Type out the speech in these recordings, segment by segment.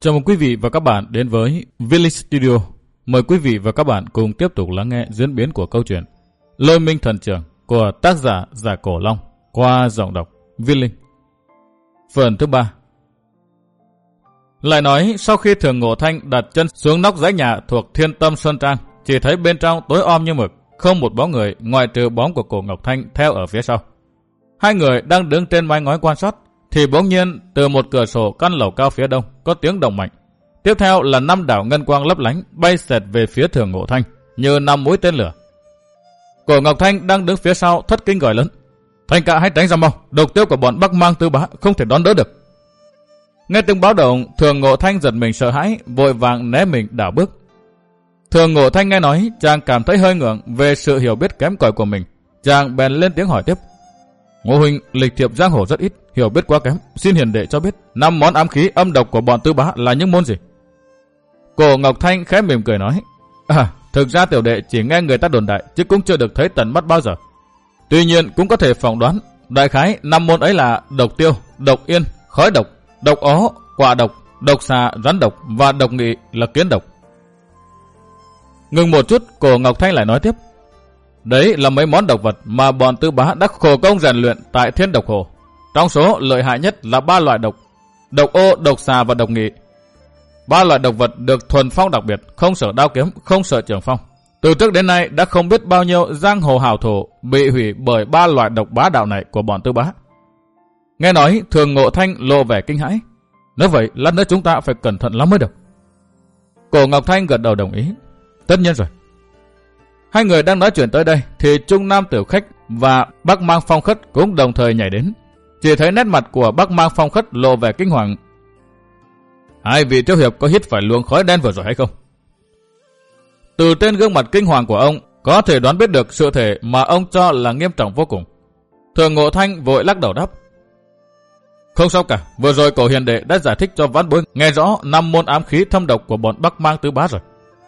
Chào mừng quý vị và các bạn đến với Village Studio. Mời quý vị và các bạn cùng tiếp tục lắng nghe diễn biến của câu chuyện Lôi Minh Thần Trưởng của tác giả Giả Cổ Long qua giọng đọc Village. Phần thứ 3. Lại nói sau khi Thường Ngộ Thanh đặt chân xuống nóc dãy nhà thuộc Thiên Tâm Sơn Trang, chỉ thấy bên trong tối om như mực, không một bóng người ngoại trừ bóng của Cổ Ngọc Thanh theo ở phía sau. Hai người đang đứng trên mái ngói quan sát, thì bỗng nhiên từ một cửa sổ căn lầu cao phía đông có tiếng động mạnh. Tiếp theo là 5 đạo ngân quang lấp lánh bay xẹt về phía Thường Ngộ Thanh như 5 mũi tên lửa. Cổ Ngọc Thanh đang đứng phía sau thất kinh gọi lớn: "Thanh ca, hãy tránh ra mau, độc tiêu của bọn Bắc Mang Tư Bá không thể đón đỡ được." Nghe tiếng báo động, Thường Ngộ Thanh giật mình sợ hãi, vội vàng né mình đảo bước. Thường Ngộ Thanh nghe nói, chàng cảm thấy hơi ngượng về sự hiểu biết kém cỏi của mình, chàng bèn lên tiếng hỏi tiếp: "Ngô huynh lịch thiệp giang hồ rất ít, hiểu biết quá kém, xin hiền đệ cho biết 5 món ám khí âm độc của bọn Tư Bá là những môn gì?" Cổ Ngọc Thanh khẽ mỉm cười nói: "Thực ra tiểu đệ chỉ nghe người ta đồn đại, chứ cũng chưa được thấy tận mắt bao giờ. Tuy nhiên cũng có thể phỏng đoán, đại khái 5 môn ấy là độc tiêu, độc yên, khói độc, độc ó, quả độc, độc xà, rắn độc và độc nghị là kiến độc." Ngừng một chút, Cổ Ngọc Thanh lại nói tiếp: "Đấy là mấy món độc vật mà bọn Tư Bá đã khổ công rèn luyện tại Thiên Độc Hồ. Trong số lợi hại nhất là 3 loại độc: độc ô, độc xà và độc nghị. 3 loại độc vật được thuần phong đặc biệt, không sợ đao kiếm, không sợ trường phong. Từ trước đến nay đã không biết bao nhiêu giang hồ hào thủ bị hủy bởi 3 loại độc bá đạo này của bọn Tư Bá." Nghe nói, Thường Ngộ Thanh lộ vẻ kinh hãi: "Nếu vậy, lát nữa chúng ta phải cẩn thận lắm mới được." Cổ Ngọc Thanh gật đầu đồng ý: "Tất nhiên rồi." Hai người đang nói chuyện tới đây thì Trung Nam Tiểu Khách và Bắc Mang Phong Khất cũng đồng thời nhảy đến. Chỉ thấy nét mặt của Bắc Mang Phong Khất lộ vẻ kinh hoàng: "Hai vị thiếu hiệp có hít phải luồng khói đen vừa rồi hay không?" Từ trên gương mặt kinh hoàng của ông có thể đoán biết được sự thể mà ông cho là nghiêm trọng vô cùng. Thường Ngộ Thanh vội lắc đầu đáp: "Không sao cả, vừa rồi cổ hiền đệ đã giải thích cho vãn bối nghe rõ 5 môn ám khí thâm độc của bọn Bắc Mang Tư Bá rồi."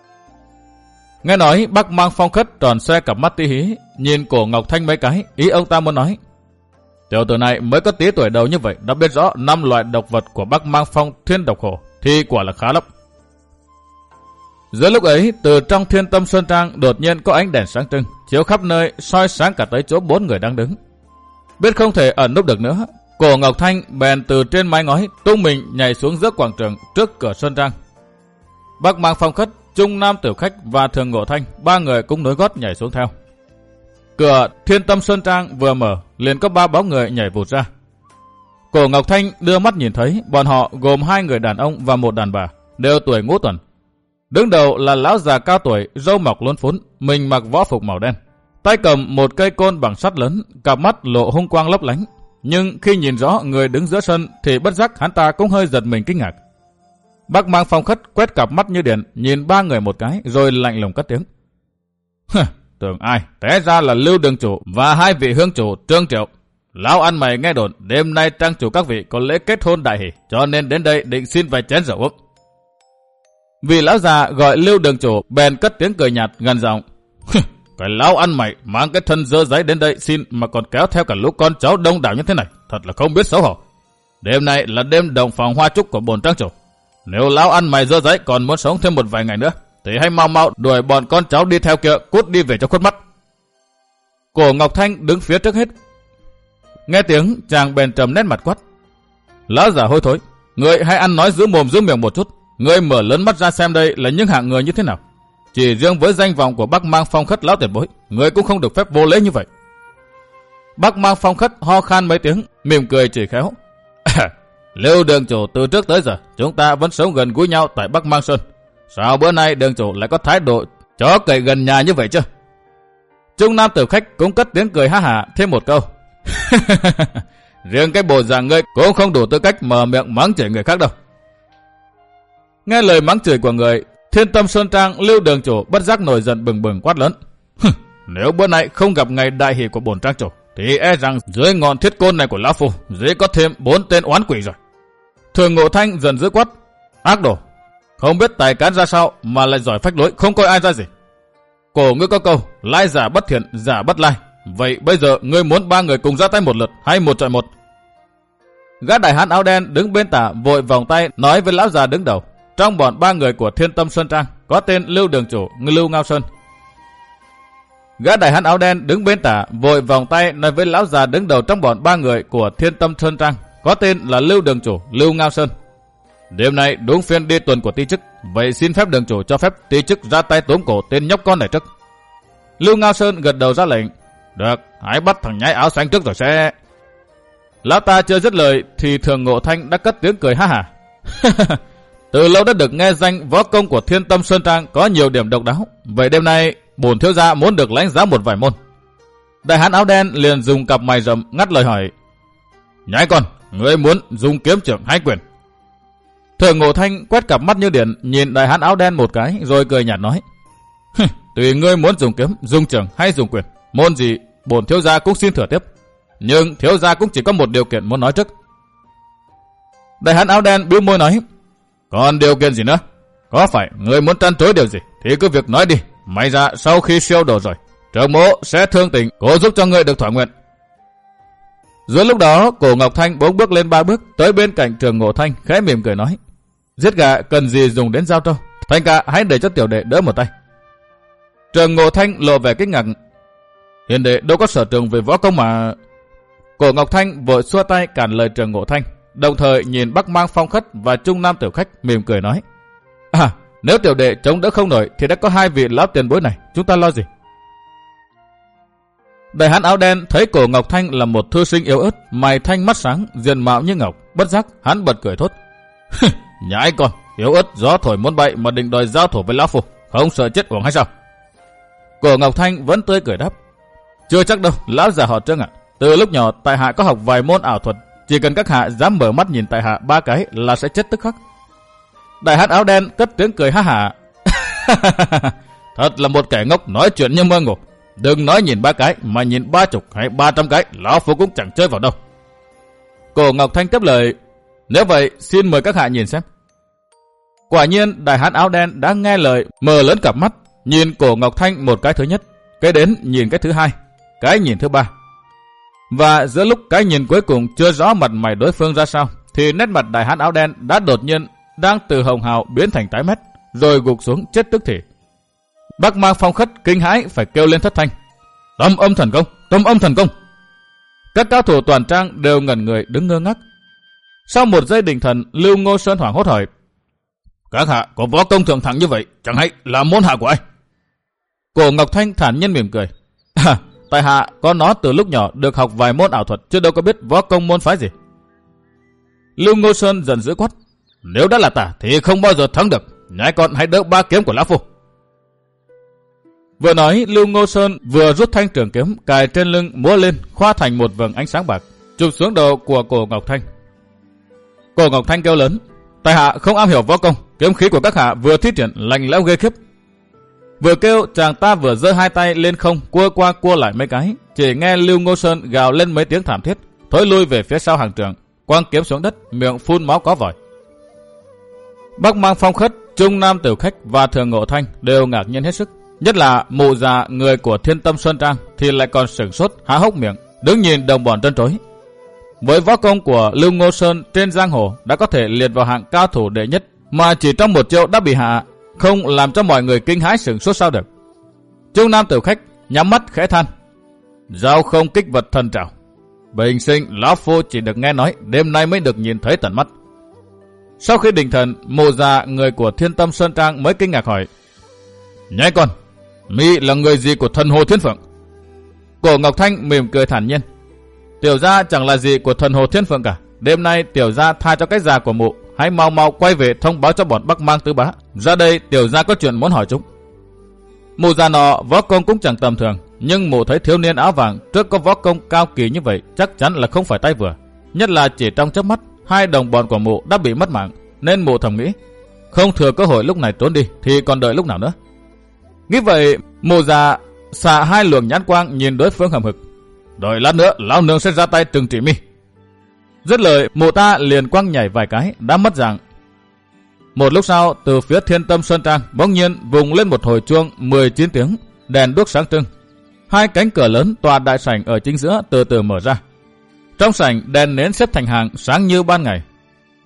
Nghe nói, Bắc Mang Phong Khất tròn xoe cặp mắt tí hí, nhìn Cổ Ngọc Thanh mấy cái, ý ông ta muốn nói: "Tiểu tử này mới có tí tuổi đầu như vậy đã biết rõ 5 loại độc vật của Bắc Mang Phong Thiên Độc Hồ thì quả là khá lắm." Giữa lúc ấy, từ trong Thiên Tâm Sơn Trang đột nhiên có ánh đèn sáng trưng chiếu khắp nơi, soi sáng cả tới chỗ 4 người đang đứng. Biết không thể ẩn núp được nữa, Cổ Ngọc Thanh bèn từ trên mái ngói tung mình nhảy xuống giữa quảng trường trước cửa Sơn Trang. Bắc Mang Phong Khất, Trung Nam Tiểu Khách và Thường Ngộ Thanh 3 người cũng nối gót nhảy xuống theo. Cửa Thiên Tâm Sơn Trang vừa mở, liền có 3 bóng người nhảy vụt ra. Cổ Ngọc Thanh đưa mắt nhìn thấy bọn họ gồm 2 người đàn ông và 1 đàn bà, đều tuổi ngũ tuần. Đứng đầu là lão già cao tuổi, râu mọc lốn phún, mình mặc võ phục màu đen, tay cầm một cây côn bằng sắt lớn, cặp mắt lộ hung quang lấp lánh. Nhưng khi nhìn rõ người đứng giữa sân thì bất giác hắn ta cũng hơi giật mình kinh ngạc. Bắc Mang Phong Khất quét cặp mắt như điện, nhìn 3 người một cái, rồi lạnh lùng cất tiếng: "Tưởng ai, té ra là Lưu Đường Chủ và 2 vị hương chủ Trương Triệu. Lão ăn mày nghe đồn đêm nay trang chủ các vị có lễ kết hôn đại hỷ, cho nên đến đây định xin vài chén rượu uống." Vì lão già gọi Lưu Đường Chủ bèn cất tiếng cười nhạt gần giọng: "Cái lão ăn mày mang cái thân dơ giấy đến đây xin mà còn kéo theo cả lũ con cháu đông đảo như thế này, thật là không biết xấu hổ. Đêm nay là đêm đồng phòng hoa chúc của bổn trang chủ. Nếu lão ăn mày dơ giấy còn muốn sống thêm một vài ngày nữa thì hãy mau mau đuổi bọn con cháu đi theo kia, cút đi về cho khuất mắt." Cổ Ngọc Thanh đứng phía trước hết. Nghe tiếng, chàng bèn trầm nét mặt quát: "Lão già hôi thối, người hãy ăn nói giữ mồm giữ miệng một chút. Ngươi mở lớn mắt ra xem đây là những hạng người như thế nào. Chỉ riêng với danh vọng của Bắc Mang Phong Khất lão tiền bối, ngươi cũng không được phép vô lễ như vậy." Bắc Mang Phong Khất ho khan mấy tiếng, mỉm cười chỉ khéo: "Lưu Đường Chủ, từ trước tới giờ chúng ta vẫn sống gần gũi nhau tại Bắc Mang Sơn. Sao bữa nay Đường Chủ lại có thái độ chó cậy gần nhà như vậy chứ?" Trung Nam Tiểu Khách cũng cất tiếng cười ha hả thêm một câu: "Riêng cái bộ dạng ngươi cũng không đủ tư cách mở miệng mắng chửi người khác đâu." Nghe lời mắng chửi của người, Thiên Tâm Sơn Trang Lưu Đường Chủ bất giác nổi giận bừng bừng quát lớn: "Nếu bữa nay không gặp ngày đại hỷ của bổn trang chủ thì e rằng dưới ngọn thiết côn này của lão phu dễ có thêm 4 tên oán quỷ rồi." Thường Ngộ Thanh dần dữ quát: "Ác đồ, không biết tài cán ra sao mà lại giỏi phách lối, không coi ai ra gì. Cổ ngươi có câu lai giả bất thiện, giả bất lai. Vậy bây giờ ngươi muốn 3 người cùng ra tay một lượt hay 1 chọi 1? Gã đại hán áo đen đứng bên tả vội vòng tay nói với lão già đứng đầu: trong bọn 3 người của Thiên Tâm Sơn Trang có tên Lưu Đường Chủ, Lưu Ngao Sơn. Gã đại hán áo đen đứng bên tả vội vòng tay nói với lão già đứng đầu trong bọn 3 người của Thiên Tâm Sơn Trang có tên là Lưu Đường Chủ, Lưu Ngao Sơn. Đêm nay đúng phiên đi tuần của ty chức, vậy xin phép đường chủ cho phép ty chức ra tay tóm cổ tên nhóc con này trước. Lưu Ngao Sơn gật đầu ra lệnh. Được, hãy bắt thằng nhái áo xanh trước rồi sẽ. Lão ta chưa dứt lời thì Thường Ngộ Thanh đã cất tiếng cười ha hả. Từ lâu đã được nghe danh võ công của Thiên Tâm Sơn Trang có nhiều điểm độc đáo, vậy đêm nay bổn thiếu gia muốn được lãnh giáo một vài môn. Đại hán áo đen liền dùng cặp mày rậm ngắt lời hỏi. Nhái con, ngươi muốn dùng kiếm trưởng hay quyền? Thường Ngộ Thanh quét cặp mắt như điện nhìn đại hán áo đen một cái rồi cười nhạt nói. Tùy ngươi muốn dùng kiếm, dùng trưởng hay dùng quyền, môn gì bổn thiếu gia cũng xin thừa tiếp. Nhưng thiếu gia cũng chỉ có một điều kiện muốn nói trước. Đại hán áo đen bĩu môi nói. Còn điều kiện gì nữa? Có phải ngươi muốn trăn trối điều gì thì cứ việc nói đi. May ra sau khi siêu độ rồi, trưởng mỗ sẽ thương tình cố giúp cho ngươi được thỏa nguyện. Giữa lúc đó, Cổ Ngọc Thanh bỗng bước lên 3 bước tới bên cạnh Thường Ngộ Thanh, khẽ mỉm cười nói. Giết gà cần gì dùng đến dao trâu, Thanh ca hãy để cho tiểu đệ đỡ một tay. Thường Ngộ Thanh lộ vẻ kinh ngạc. Hiền đệ đâu có sở trường về võ công mà. Cổ Ngọc Thanh vội xua tay cản lời Thường Ngộ Thanh, đồng thời nhìn Bắc Mang Phong Khất và Trung Nam Tiểu Khách mỉm cười nói. Nếu tiểu đệ chống đỡ không nổi thì đã có 2 vị lão tiền bối này, chúng ta lo gì? Đại hán áo đen thấy Cổ Ngọc Thanh là một thư sinh yếu ớt, mày thanh mắt sáng, diện mạo như ngọc, bất giác hắn bật cười thốt. Nhãi con, yếu ớt gió thổi muốn bay mà định đòi giao thủ với lão phu, không sợ chết uổng hay sao? Cổ Ngọc Thanh vẫn tươi cười đáp. Chưa chắc đâu, lão già họ Trương ạ. Từ lúc nhỏ tại hạ có học vài môn ảo thuật, chỉ cần các hạ dám mở mắt nhìn tại hạ 3 cái là sẽ chết tức khắc. Đại hán áo đen cất tiếng cười ha hả. Thật là một kẻ ngốc nói chuyện như mơ ngủ. Đừng nói nhìn 3 cái mà nhìn 30 hay 300 cái, lão phu cũng chẳng chơi vào đâu. Cổ Ngọc Thanh tiếp lời. Nếu vậy xin mời các hạ nhìn xem. Quả nhiên đại hán áo đen đã nghe lời, mở lớn cặp mắt, nhìn Cổ Ngọc Thanh một cái thứ nhất, cái đến nhìn cái thứ hai, cái nhìn thứ ba. Và giữa lúc cái nhìn cuối cùng chưa rõ mặt mày đối phương ra sao, thì nét mặt đại hán áo đen đã đột nhiên đang từ hồng hào biến thành tái mét, rồi gục xuống chết tức thì. Bắc Mang Phong Khất kinh hãi phải kêu lên thất thanh. Tâm âm thần công, tâm âm thần công. Các cao thủ toàn trang đều ngẩn người đứng ngơ ngác. Sau một giây định thần, Lưu Ngô Sơn hoảng hốt hỏi. Các hạ có võ công thượng thẳng như vậy, chẳng hay là môn hạ của ai? Cổ Ngọc Thanh thản nhiên mỉm cười. Tại hạ có nó từ lúc nhỏ được học vài môn ảo thuật, chứ đâu có biết võ công môn phái gì. Lưu Ngô Sơn giận dữ quát. Nếu đã là tả thì không bao giờ thắng được, nhãi con hãy đỡ 3 kiếm của lão phu. Vừa nói, Lưu Ngô Sơn vừa rút thanh trường kiếm cài trên lưng múa lên, khoa thành một vầng ánh sáng bạc, chụp xuống đầu của Cổ Ngọc Thanh. Cổ Ngọc Thanh kêu lớn. Tại hạ không am hiểu võ công, kiếm khí của các hạ vừa thi triển lạnh lẽo ghê khiếp. Vừa kêu, chàng ta vừa giơ 2 tay lên không, cua qua cua lại mấy cái, chỉ nghe Lưu Ngô Sơn gào lên mấy tiếng thảm thiết, thối lui về phía sau hàng trường, quăng kiếm xuống đất, miệng phun máu có vòi. Bắc Mang Phong Khất, Trung Nam Tiểu Khách và Thường Ngộ Thanh đều ngạc nhiên hết sức, nhất là mụ già người của Thiên Tâm Sơn Trang thì lại còn sửng sốt há hốc miệng, đứng nhìn đồng bọn trân trối. Với võ công của Lưu Ngô Sơn trên giang hồ đã có thể liệt vào hạng cao thủ đệ nhất, mà chỉ trong một chiêu đã bị hạ, không làm cho mọi người kinh hãi sửng sốt sao được. Trung Nam Tiểu Khách nhắm mắt khẽ than. Giao không kích vật thần trảo. Bình sinh lão phu chỉ được nghe nói, đêm nay mới được nhìn thấy tận mắt. Sau khi định thần, mụ già người của Thiên Tâm Sơn Trang mới kinh ngạc hỏi. Nhãi con, mi là người gì của thần Hồ Thiên Phượng? Cổ Ngọc Thanh mỉm cười thản nhiên. Tiểu gia chẳng là gì của thần Hồ Thiên Phượng cả. Đêm nay tiểu gia tha cho cái già của mụ, hãy mau mau quay về thông báo cho bọn Bắc Mang tứ bá. Ra đây tiểu gia có chuyện muốn hỏi chúng. Mụ già nọ võ công cũng chẳng tầm thường, nhưng mụ thấy thiếu niên áo vàng trước có võ công cao kỳ như vậy chắc chắn là không phải tay vừa. Nhất là chỉ trong chớp mắt, 2 đồng bọn của mụ đã bị mất mạng, nên mụ thầm nghĩ không thừa cơ hội lúc này trốn đi thì còn đợi lúc nào nữa. Nghĩ vậy, mụ già xả 2 luồng nhãn quang nhìn đối phương hầm hực. Đợi lát nữa lão nương sẽ ra tay trừng trị mi. Dứt lời, mụ ta liền quăng nhảy vài cái đã mất dạng. Một lúc sau, từ phía Thiên Tâm Sơn Trang bỗng nhiên vùng lên một hồi chuông 19 tiếng, đèn đuốc sáng trưng. 2 cánh cửa lớn tòa đại sảnh ở chính giữa từ từ mở ra. Trong sảnh đèn nến xếp thành hàng sáng như ban ngày.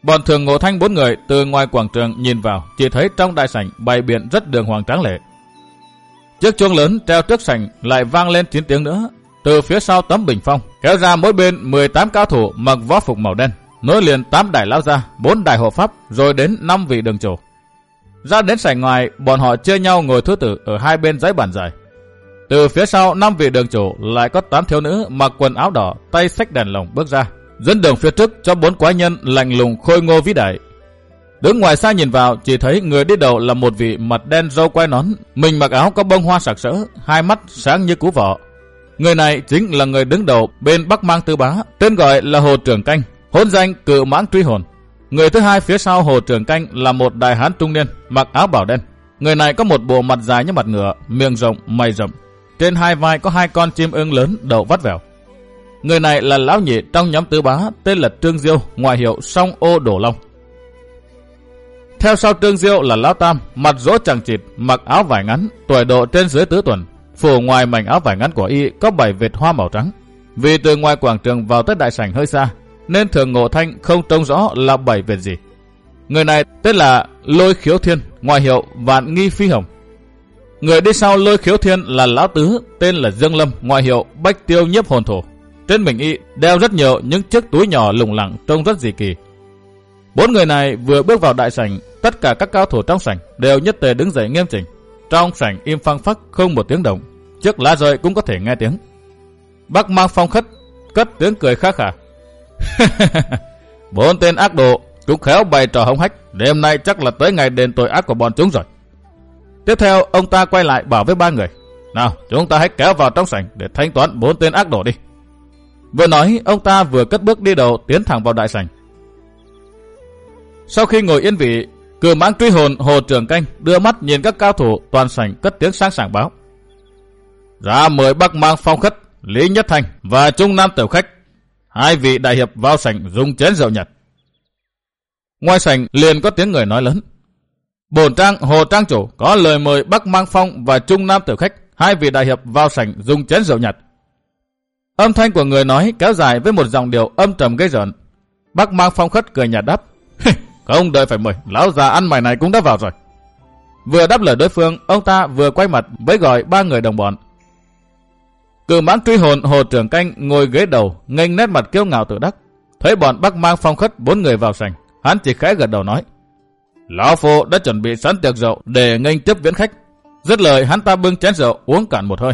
Bọn Thường Ngộ Thanh 4 người từ ngoài quảng trường nhìn vào, chỉ thấy trong đại sảnh bày biện rất đường hoàng tráng lệ. Chiếc chuông lớn treo trước sảnh lại vang lên 9 tiếng nữa. Từ phía sau tấm bình phong kéo ra mỗi bên 18 cao thủ mặc võ phục màu đen, nối liền 8 đại lão gia, 4 đại hộ pháp, rồi đến 5 vị đường chủ. Ra đến sảnh ngoài, bọn họ chia nhau ngồi thứ tự ở hai bên dãy bàn dài. Từ phía sau 5 vị đường chủ lại có 8 thiếu nữ mặc quần áo đỏ, tay xách đèn lồng bước ra, dẫn đường phía trước cho 4 quái nhân lạnh lùng khôi ngô vĩ đại. Đứng ngoài xa nhìn vào, chỉ thấy người đi đầu là một vị mặt đen râu quai nón, mình mặc áo có bông hoa sặc sỡ, hai mắt sáng như cú vọ. Người này chính là người đứng đầu bên Bắc Mang Tư Bá, tên gọi là Hồ Trường Canh, hôn danh Cự Mãng Truy Hồn. Người thứ hai phía sau Hồ Trường Canh là một đại hán trung niên, mặc áo bào đen. Người này có một bộ mặt dài như mặt ngựa, miệng rộng, mày rậm. Trên hai vai có 2 con chim ưng lớn đầu vắt vẻo. Người này là lão nhị trong nhóm Tư Bá, tên là Trương Diêu, ngoại hiệu Song Ô Đổ Long. Theo sau Trương Diêu là lão Tam, mặt rỗ chằng chịt, mặc áo vải ngắn, tuổi độ trên dưới tứ tuần. Phủ ngoài mảnh áo vải ngắn của y có 7 vệt hoa màu trắng. Vì từ ngoài quảng trường vào tới đại sảnh hơi xa, nên Thường Ngộ Thanh không trông rõ là 7 vệt gì. Người này tên là Lôi Khiếu Thiên, ngoại hiệu Vạn Nghi Phi Hồng. Người đi sau Lôi Khiếu Thiên là lão tứ, tên là Dương Lâm, ngoại hiệu Bách Tiêu Nhiếp Hồn Thổ. Trên mình y đeo rất nhiều những chiếc túi nhỏ lủng lẳng trông rất dị kỳ. 4 người này vừa bước vào đại sảnh, tất cả các cao thủ trong sảnh đều nhất tề đứng dậy nghiêm chỉnh. Trong sảnh im phăng phắc không một tiếng động, chiếc lá rơi cũng có thể nghe tiếng. Bắc Mang Phong Khất cất tiếng cười khá khả. 4 tên ác đồ cũng khéo bày trò hống hách, đêm nay chắc là tới ngày đền tội ác của bọn chúng rồi. Tiếp theo ông ta quay lại bảo với 3 người: nào, chúng ta hãy kéo vào trong sảnh để thanh toán 4 tên ác đồ đi. Vừa nói, ông ta vừa cất bước đi đầu tiến thẳng vào đại sảnh. Sau khi ngồi yên vị, Cự Mãng Truy Hồn Hồ Trường Canh đưa mắt nhìn các cao thủ toàn sảnh, cất tiếng sang sảng báo: ra mời Bắc Mang Phong Khất, Lý Nhất Thành và Trung Nam Tiểu Khách, 2 vị đại hiệp vào sảnh dùng chén rượu nhật. Ngoài sảnh liền có tiếng người nói lớn: bổn trang Hồ Trang chủ có lời mời Bắc Mang Phong và Trung Nam Tiểu Khách, 2 vị đại hiệp vào sảnh dùng chén rượu nhật. Âm thanh của người nói kéo dài với một giọng điệu âm trầm gây rợn. Bắc Mang Phong Khất cười nhạt đáp: không đợi phải mời, lão già ăn mày này cũng đã vào rồi. Vừa đáp lời đối phương, ông ta vừa quay mặt với gọi 3 người đồng bọn. Cự Mãng Truy Hồn Hồ Trường Canh ngồi ghế đầu, nghênh nét mặt kiêu ngạo tự đắc. Thấy bọn Bắc Mang Phong Khất 4 người vào sảnh, hắn chỉ khẽ gật đầu nói: lão phu đã chuẩn bị sẵn tiệc rượu để nghênh tiếp viễn khách. Dứt lời, hắn ta bưng chén rượu uống cạn một hơi.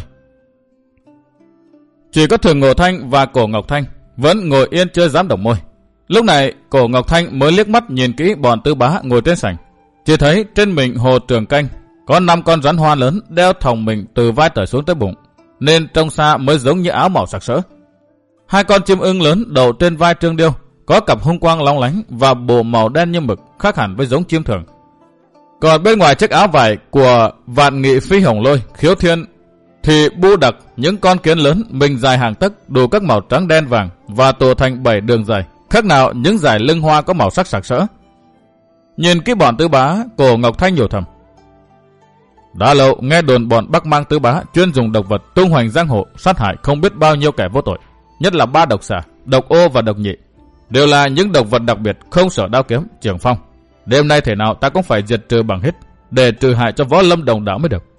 Chỉ có Thường Ngộ Thanh và Cổ Ngọc Thanh vẫn ngồi yên chưa dám động môi. Lúc này Cổ Ngọc Thanh mới liếc mắt nhìn kỹ bọn Tư Bá ngồi trên sảnh, chỉ thấy trên mình Hồ Trường Canh có 5 con rắn hoa lớn đeo thòng mình từ vai trở xuống tới bụng, nên trông xa mới giống như áo màu sặc sỡ. 2 con chim ưng lớn đầu trên vai Trương Điêu có cặp hung quang lóng lánh và bộ màu đen như mực, khác hẳn với giống chim thường. Còn bên ngoài chiếc áo vải của Vạn Nghị Phi Hồng Lôi Khiếu Thiên thì bu đặc những con kiến lớn mình dài hàng tấc, đủ các màu trắng đen vàng và tổ thành 7 đường dài, khác nào những dải lưng hoa có màu sắc sặc sỡ. Nhìn cái bọn Tư Bá, Cổ Ngọc Thanh nhủ thầm: đã lâu nghe đồn bọn Bắc Mang Tư Bá chuyên dùng độc vật tung hoành giang hồ, sát hại không biết bao nhiêu kẻ vô tội, nhất là 3 độc xà, độc ô và độc nhị, đều là những độc vật đặc biệt không sợ đao kiếm trường phong. Đêm nay thể nào ta cũng phải diệt trừ bằng hết, để trừ hại cho võ lâm đồng đạo mới được.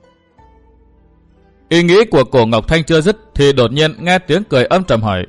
Ý nghĩ của Cổ Ngọc Thanh chưa dứt thì đột nhiên nghe tiếng cười âm trầm hỏi: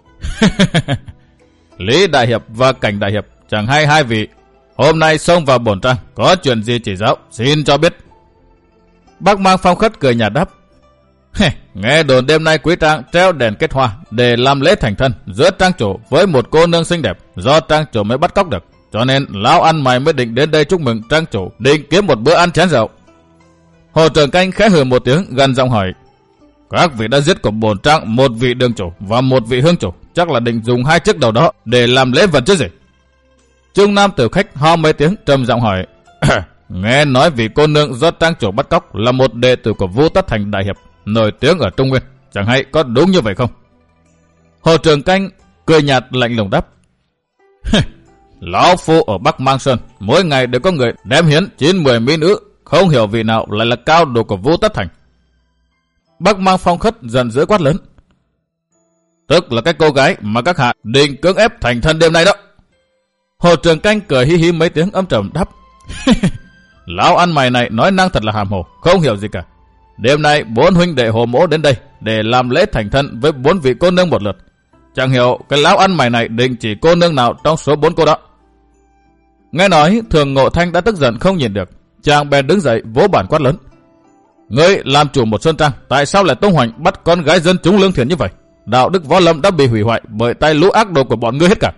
Lý Đại Hiệp và Cảnh Đại Hiệp, chẳng hay 2 vị hôm nay xông vào bổn trang, có chuyện gì chỉ giáo, xin cho biết. Bắc Mang Phong Khất cười nhạt đáp: nghe đồn đêm nay quý trang treo đèn kết hoa để làm lễ thành thân giữa trang chủ với một cô nương xinh đẹp do trang chủ mới bắt cóc được, cho nên lão ăn mày mới định đến đây chúc mừng trang chủ, định kiếm một bữa ăn chén rượu. Hồ Trường Canh khẽ hừ một tiếng, gần giọng hỏi: các vị đã giết của bổn trang một vị đường chủ và một vị hương chủ, chắc là định dùng 2 chiếc đầu đó để làm lễ vật chứ gì? Trung Nam Tiểu Khách ho mấy tiếng, trầm giọng hỏi: nghe nói vị cô nương do trang chủ bắt cóc là một đệ tử của Vũ Tất Thành Đại Hiệp nổi tiếng ở Trung Nguyên, chẳng hay có đúng như vậy không? Hồ Trường Canh cười nhạt lạnh lùng đáp: lão phu ở Bắc Mang Sơn mỗi ngày đều có người đem hiến 9-10 mỹ nữ, không hiểu vị nào lại là cao đồ của Vũ Tất Thành. Bắc Mang Phong Khất giận dữ quát lớn: tức là cái cô gái mà các hạ định cưỡng ép thành thân đêm nay đó. Hồ Trường Canh cười hí hí mấy tiếng âm trầm đáp. Lão ăn mày này nói năng thật là hàm hồ, không hiểu gì cả. Đêm nay 4 huynh đệ Hồ Mỗ đến đây để làm lễ thành thân với 4 vị cô nương một lượt. Chẳng hiểu cái lão ăn mày này định chỉ cô nương nào trong số 4 cô đó. Nghe nói Thường Ngộ Thanh đã tức giận không nhìn được, chàng bèn đứng dậy vỗ bản quát lớn. Ngươi làm chủ một sơn trang, tại sao lại tung hoành bắt con gái dân chúng lương thiện như vậy? Đạo đức võ lâm đã bị hủy hoại bởi tay lũ ác đồ của bọn ngươi hết cả.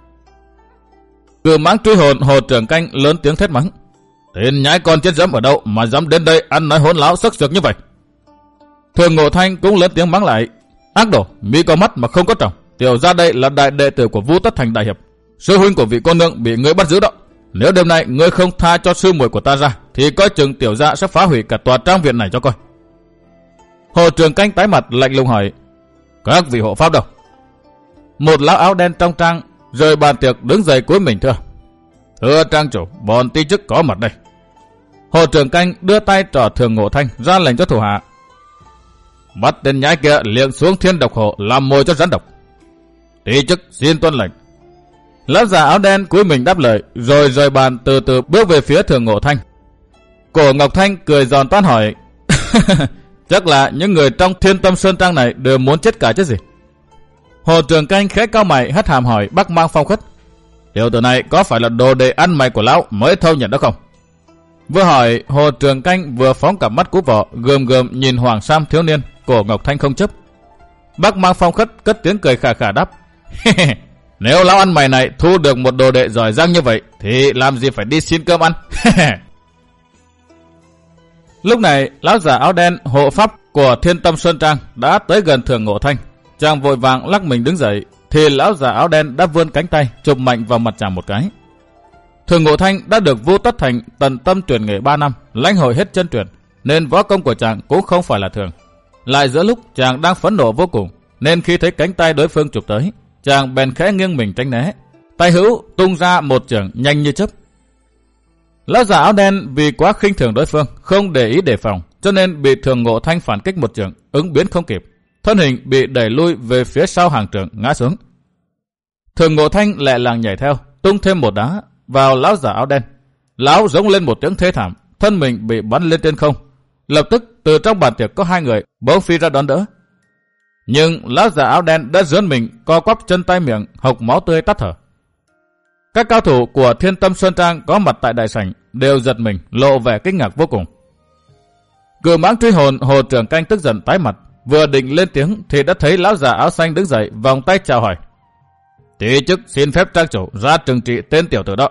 Cự Mãng truy hồn Hồ Trường Canh lớn tiếng thét mắng. Tên nhãi con chết dẫm ở đâu mà dám đến đây ăn nói hỗn láo sắc sược như vậy? Thường Ngộ Thanh cũng lớn tiếng mắng lại. Ác đồ, mi có mắt mà không có tròng. Tiểu gia đây là đại đệ tử của Vu Tất Thành đại hiệp, sư huynh của vị cô nương bị ngươi bắt giữ đó. Nếu đêm nay ngươi không tha cho sư muội của ta ra, thì coi chừng tiểu gia sẽ phá hủy cả tòa trang viện này cho coi. Hồ Trường Canh tái mặt lạnh lùng hỏi. Các vị hộ pháp đâu? Một lão áo đen trong trang rời bàn tiệc đứng dậy cúi mình thưa. Thưa trang chủ, bọn ti chức có mặt đây. Hồ Trường Canh đưa tay trỏ Thường Ngộ Thanh ra lệnh cho thủ hạ. Bắt tên nhãi kia liệng xuống thiên độc hồ làm mồi cho rắn độc. Ti chức xin tuân lệnh. Lão già áo đen cúi mình đáp lời, rồi rời bàn từ từ bước về phía Thường Ngộ Thanh. Cổ Ngọc Thanh cười giòn toan hỏi. Chắc là những người trong Thiên Tâm Sơn Trang này đều muốn chết cả chứ gì? Hồ Trường Canh khẽ cau mày hất hàm hỏi Bắc Mang Phong Khất. Tiểu tử này có phải là đồ đệ ăn mày của lão mới thâu nhận đó không? Vừa hỏi, Hồ Trường Canh vừa phóng cặp mắt cú vọ gườm gườm nhìn Hoàng Sam thiếu niên. Cổ Ngọc Thanh không chấp. Bắc Mang Phong Khất cất tiếng cười khà khà đáp. Nếu lão ăn mày này thu được một đồ đệ giỏi giang như vậy thì làm gì phải đi xin cơm ăn. Lúc này lão già áo đen hộ pháp của Thiên Tâm Sơn Trang đã tới gần Thường Ngộ Thanh. Chàng vội vàng lắc mình đứng dậy, thì lão già áo đen đã vươn cánh tay chụp mạnh vào mặt chàng một cái. Thường Ngộ Thanh đã được Vu Tất Thành tận tâm truyền nghề 3 năm, lãnh hội hết chân truyền, nên võ công của chàng cũng không phải là thường. Lại giữa lúc chàng đang phẫn nộ vô cùng, nên khi thấy cánh tay đối phương chụp tới, chàng bèn khẽ nghiêng mình tránh né, tay hữu tung ra một chưởng nhanh như chớp. Lão già áo đen vì quá khinh thường đối phương, không để ý đề phòng, cho nên bị Thường Ngộ Thanh phản kích một chưởng, ứng biến không kịp, thân hình bị đẩy lui về phía sau hàng trượng ngã xuống. Thường Ngộ Thanh lẹ làng nhảy theo, tung thêm một đá vào lão già áo đen. Lão giống lên một tiếng thê thảm, thân mình bị bắn lên trên không. Lập tức từ trong bàn tiệc có 2 người bỗng phi ra đón đỡ. Nhưng lão già áo đen đã dướn mình, co quắp chân tay miệng, hộc máu tươi tắt thở. Các cao thủ của Thiên Tâm Sơn Trang có mặt tại đại sảnh đều giật mình, lộ vẻ kinh ngạc vô cùng. Cự Mãng truy hồn Hồ Trường Canh tức giận tái mặt, vừa định lên tiếng thì đã thấy lão già áo xanh đứng dậy, vòng tay chào hỏi. Ti chức xin phép trang chủ ra trừng trị tên tiểu tử đó.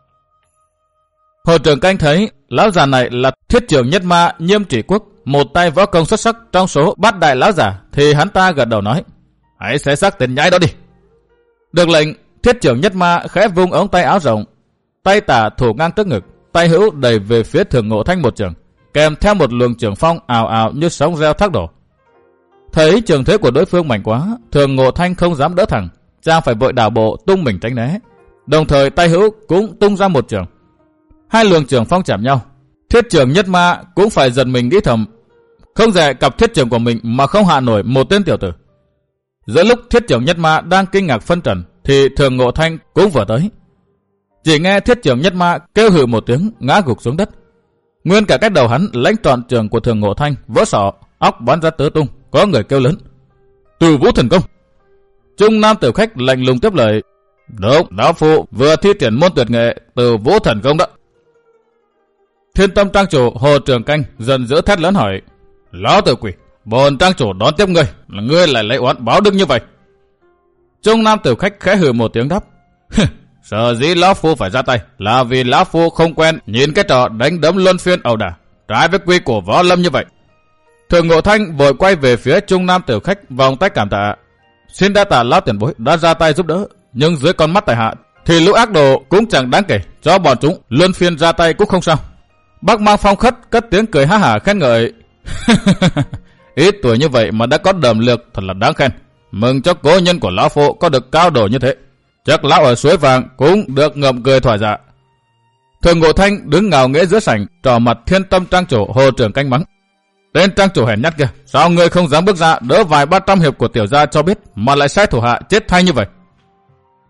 Hồ Trường Canh thấy lão già này là Thiết Trưởng Nhất Ma Nhiêm Chỉ Quốc, một tay võ công xuất sắc trong số 8 đại lão già, thì hắn ta gật đầu nói. Hãy xé xác tên nhãi đó đi. Được lệnh, Thiết Trưởng Nhất Ma khẽ vung ống tay áo rộng, tay tả thủ ngang trước ngực, tay hữu đẩy về phía Thường Ngộ Thanh một chưởng, kèm theo một luồng chưởng phong ào ào như sóng reo thác đổ. Thấy trường thế của đối phương mạnh quá, Thường Ngộ Thanh không dám đỡ thẳng, chàng phải vội đảo bộ tung mình tránh né. Đồng thời tay hữu cũng tung ra một chưởng. 2 luồng chưởng phong chạm nhau. Thiết Trưởng Nhất Ma cũng phải giật mình nghĩ thầm, không dè cặp thiết chưởng của mình mà không hạ nổi một tên tiểu tử. Giữa lúc Thiết Trưởng Nhất Ma đang kinh ngạc phân trần, thì Thường Ngộ Thanh cũng vừa tới. Chỉ nghe Thiết Trưởng Nhất Ma kêu hừ một tiếng, ngã gục xuống đất. Nguyên cả cái đầu hắn lãnh trọn trường của Thường Ngộ Thanh vỡ sọ, óc bắn ra tứ tung. Có người kêu lớn. Từ Vũ Thần Công. Trung nam tiểu khách lạnh lùng tiếp lời. Đúng, lão phu vừa thi triển môn tuyệt nghệ Từ Vũ Thần Công đó. Thiên Tâm Trang chủ Hồ Trường Canh dần dữ thét lớn hỏi. Lão tử quỷ, bổn trang chủ đón tiếp ngươi, là ngươi lại lấy oán báo đức như vậy? Trung nam tiểu khách khẽ hừ một tiếng đáp. Sở dĩ lão phu phải ra tay là vì lão phu không quen nhìn cái trò đánh đấm luân phiên ẩu đả trái với quy của võ lâm như vậy. Thường Ngộ Thanh vội quay về phía Trung nam tiểu khách, vòng tay cảm tạ. Xin đa tạ lão tiền bối đã ra tay giúp đỡ, nhưng dưới con mắt tại hạ thì lũ ác đồ cũng chẳng đáng kể, cho bọn chúng luân phiên ra tay cũng không sao. Bắc Mang Phong Khất cất tiếng cười ha hả khen ngợi. Ít tuổi như vậy mà đã có đầm lược, thật là đáng khen. Mừng cho cố nhân của lão phu có được cao độ như thế. Chắc lão ở suối vàng cũng được ngậm cười thỏa dạ. Thường Ngộ Thanh đứng ngào nghễ giữa sảnh, trỏ mặt Thiên Tâm Trang chủ Hồ Trường Canh mắng. Tên trang chủ hèn nhát kia, sao ngươi không dám bước ra đỡ vài 300 hiệp của tiểu gia cho biết, mà lại sai thủ hạ chết thay như vậy?